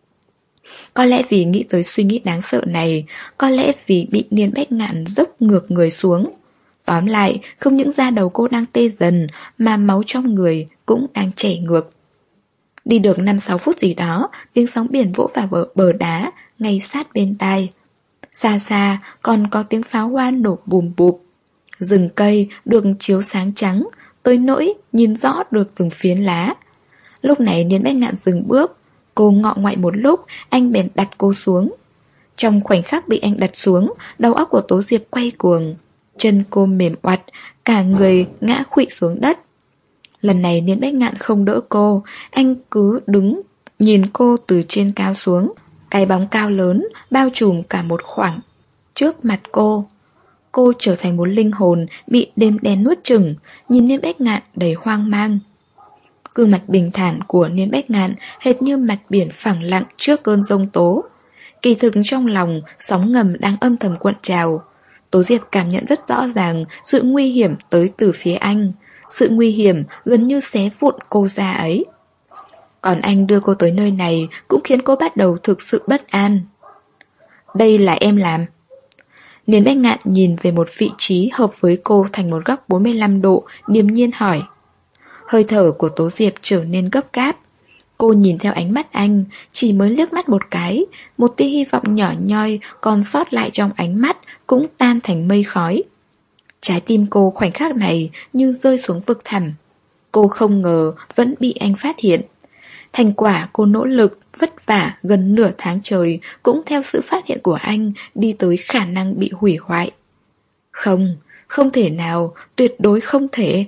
Có lẽ vì nghĩ tới suy nghĩ đáng sợ này, có lẽ vì bị Niên Bách Ngạn dốc ngược người xuống. Tóm lại, không những da đầu cô đang tê dần, mà máu trong người cũng đang chảy ngược. Đi được năm sáu phút gì đó, tiếng sóng biển vỗ vào bờ, bờ đá, ngay sát bên tai. Xa xa còn có tiếng pháo hoa nổ bùm bụp. Rừng cây được chiếu sáng trắng, tới nỗi nhìn rõ được từng phiến lá. Lúc này Niên Bách Ngạn dừng bước. Cô ngọ ngoại một lúc, anh bèn đặt cô xuống. Trong khoảnh khắc bị anh đặt xuống, đầu óc của Tố Diệp quay cuồng. Chân cô mềm oặt, cả người ngã khuỵu xuống đất. Lần này Niên Bách Ngạn không đỡ cô, anh cứ đứng nhìn cô từ trên cao xuống. Cái bóng cao lớn bao trùm cả một khoảng trước mặt cô. Cô trở thành một linh hồn bị đêm đen nuốt chửng, nhìn Niên Bách Ngạn đầy hoang mang. Gương mặt bình thản của Niên Bách Ngạn hệt như mặt biển phẳng lặng trước cơn giông tố. Kỳ thực trong lòng, sóng ngầm đang âm thầm cuộn trào. Tố Diệp cảm nhận rất rõ ràng sự nguy hiểm tới từ phía anh. Sự nguy hiểm gần như xé vụn cô ra ấy. Còn anh đưa cô tới nơi này cũng khiến cô bắt đầu thực sự bất an. Đây là em làm. Niên Bách Ngạn nhìn về một vị trí hợp với cô thành một góc bốn mươi lăm độ, điềm nhiên hỏi. Hơi thở của Tố Diệp trở nên gấp gáp. Cô nhìn theo ánh mắt anh, chỉ mới liếc mắt một cái, một tia hy vọng nhỏ nhoi còn sót lại trong ánh mắt cũng tan thành mây khói. Trái tim cô khoảnh khắc này như rơi xuống vực thẳm. Cô không ngờ vẫn bị anh phát hiện. Thành quả cô nỗ lực, vất vả gần nửa tháng trời cũng theo sự phát hiện của anh đi tới khả năng bị hủy hoại. Không, không thể nào, tuyệt đối không thể.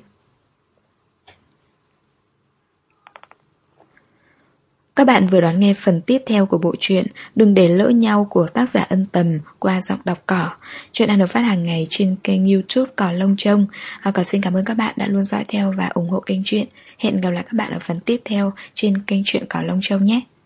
Các bạn vừa đón nghe phần tiếp theo của bộ truyện Đừng để lỡ nhau của tác giả Ân Tầm qua giọng đọc Cỏ. Chuyện đang được phát hàng ngày trên kênh YouTube Cỏ Lông Trông. À, Cỏ xin cảm ơn các bạn đã luôn dõi theo và ủng hộ kênh truyện. Hẹn gặp lại các bạn ở phần tiếp theo trên kênh truyện Cỏ Lông Trông nhé.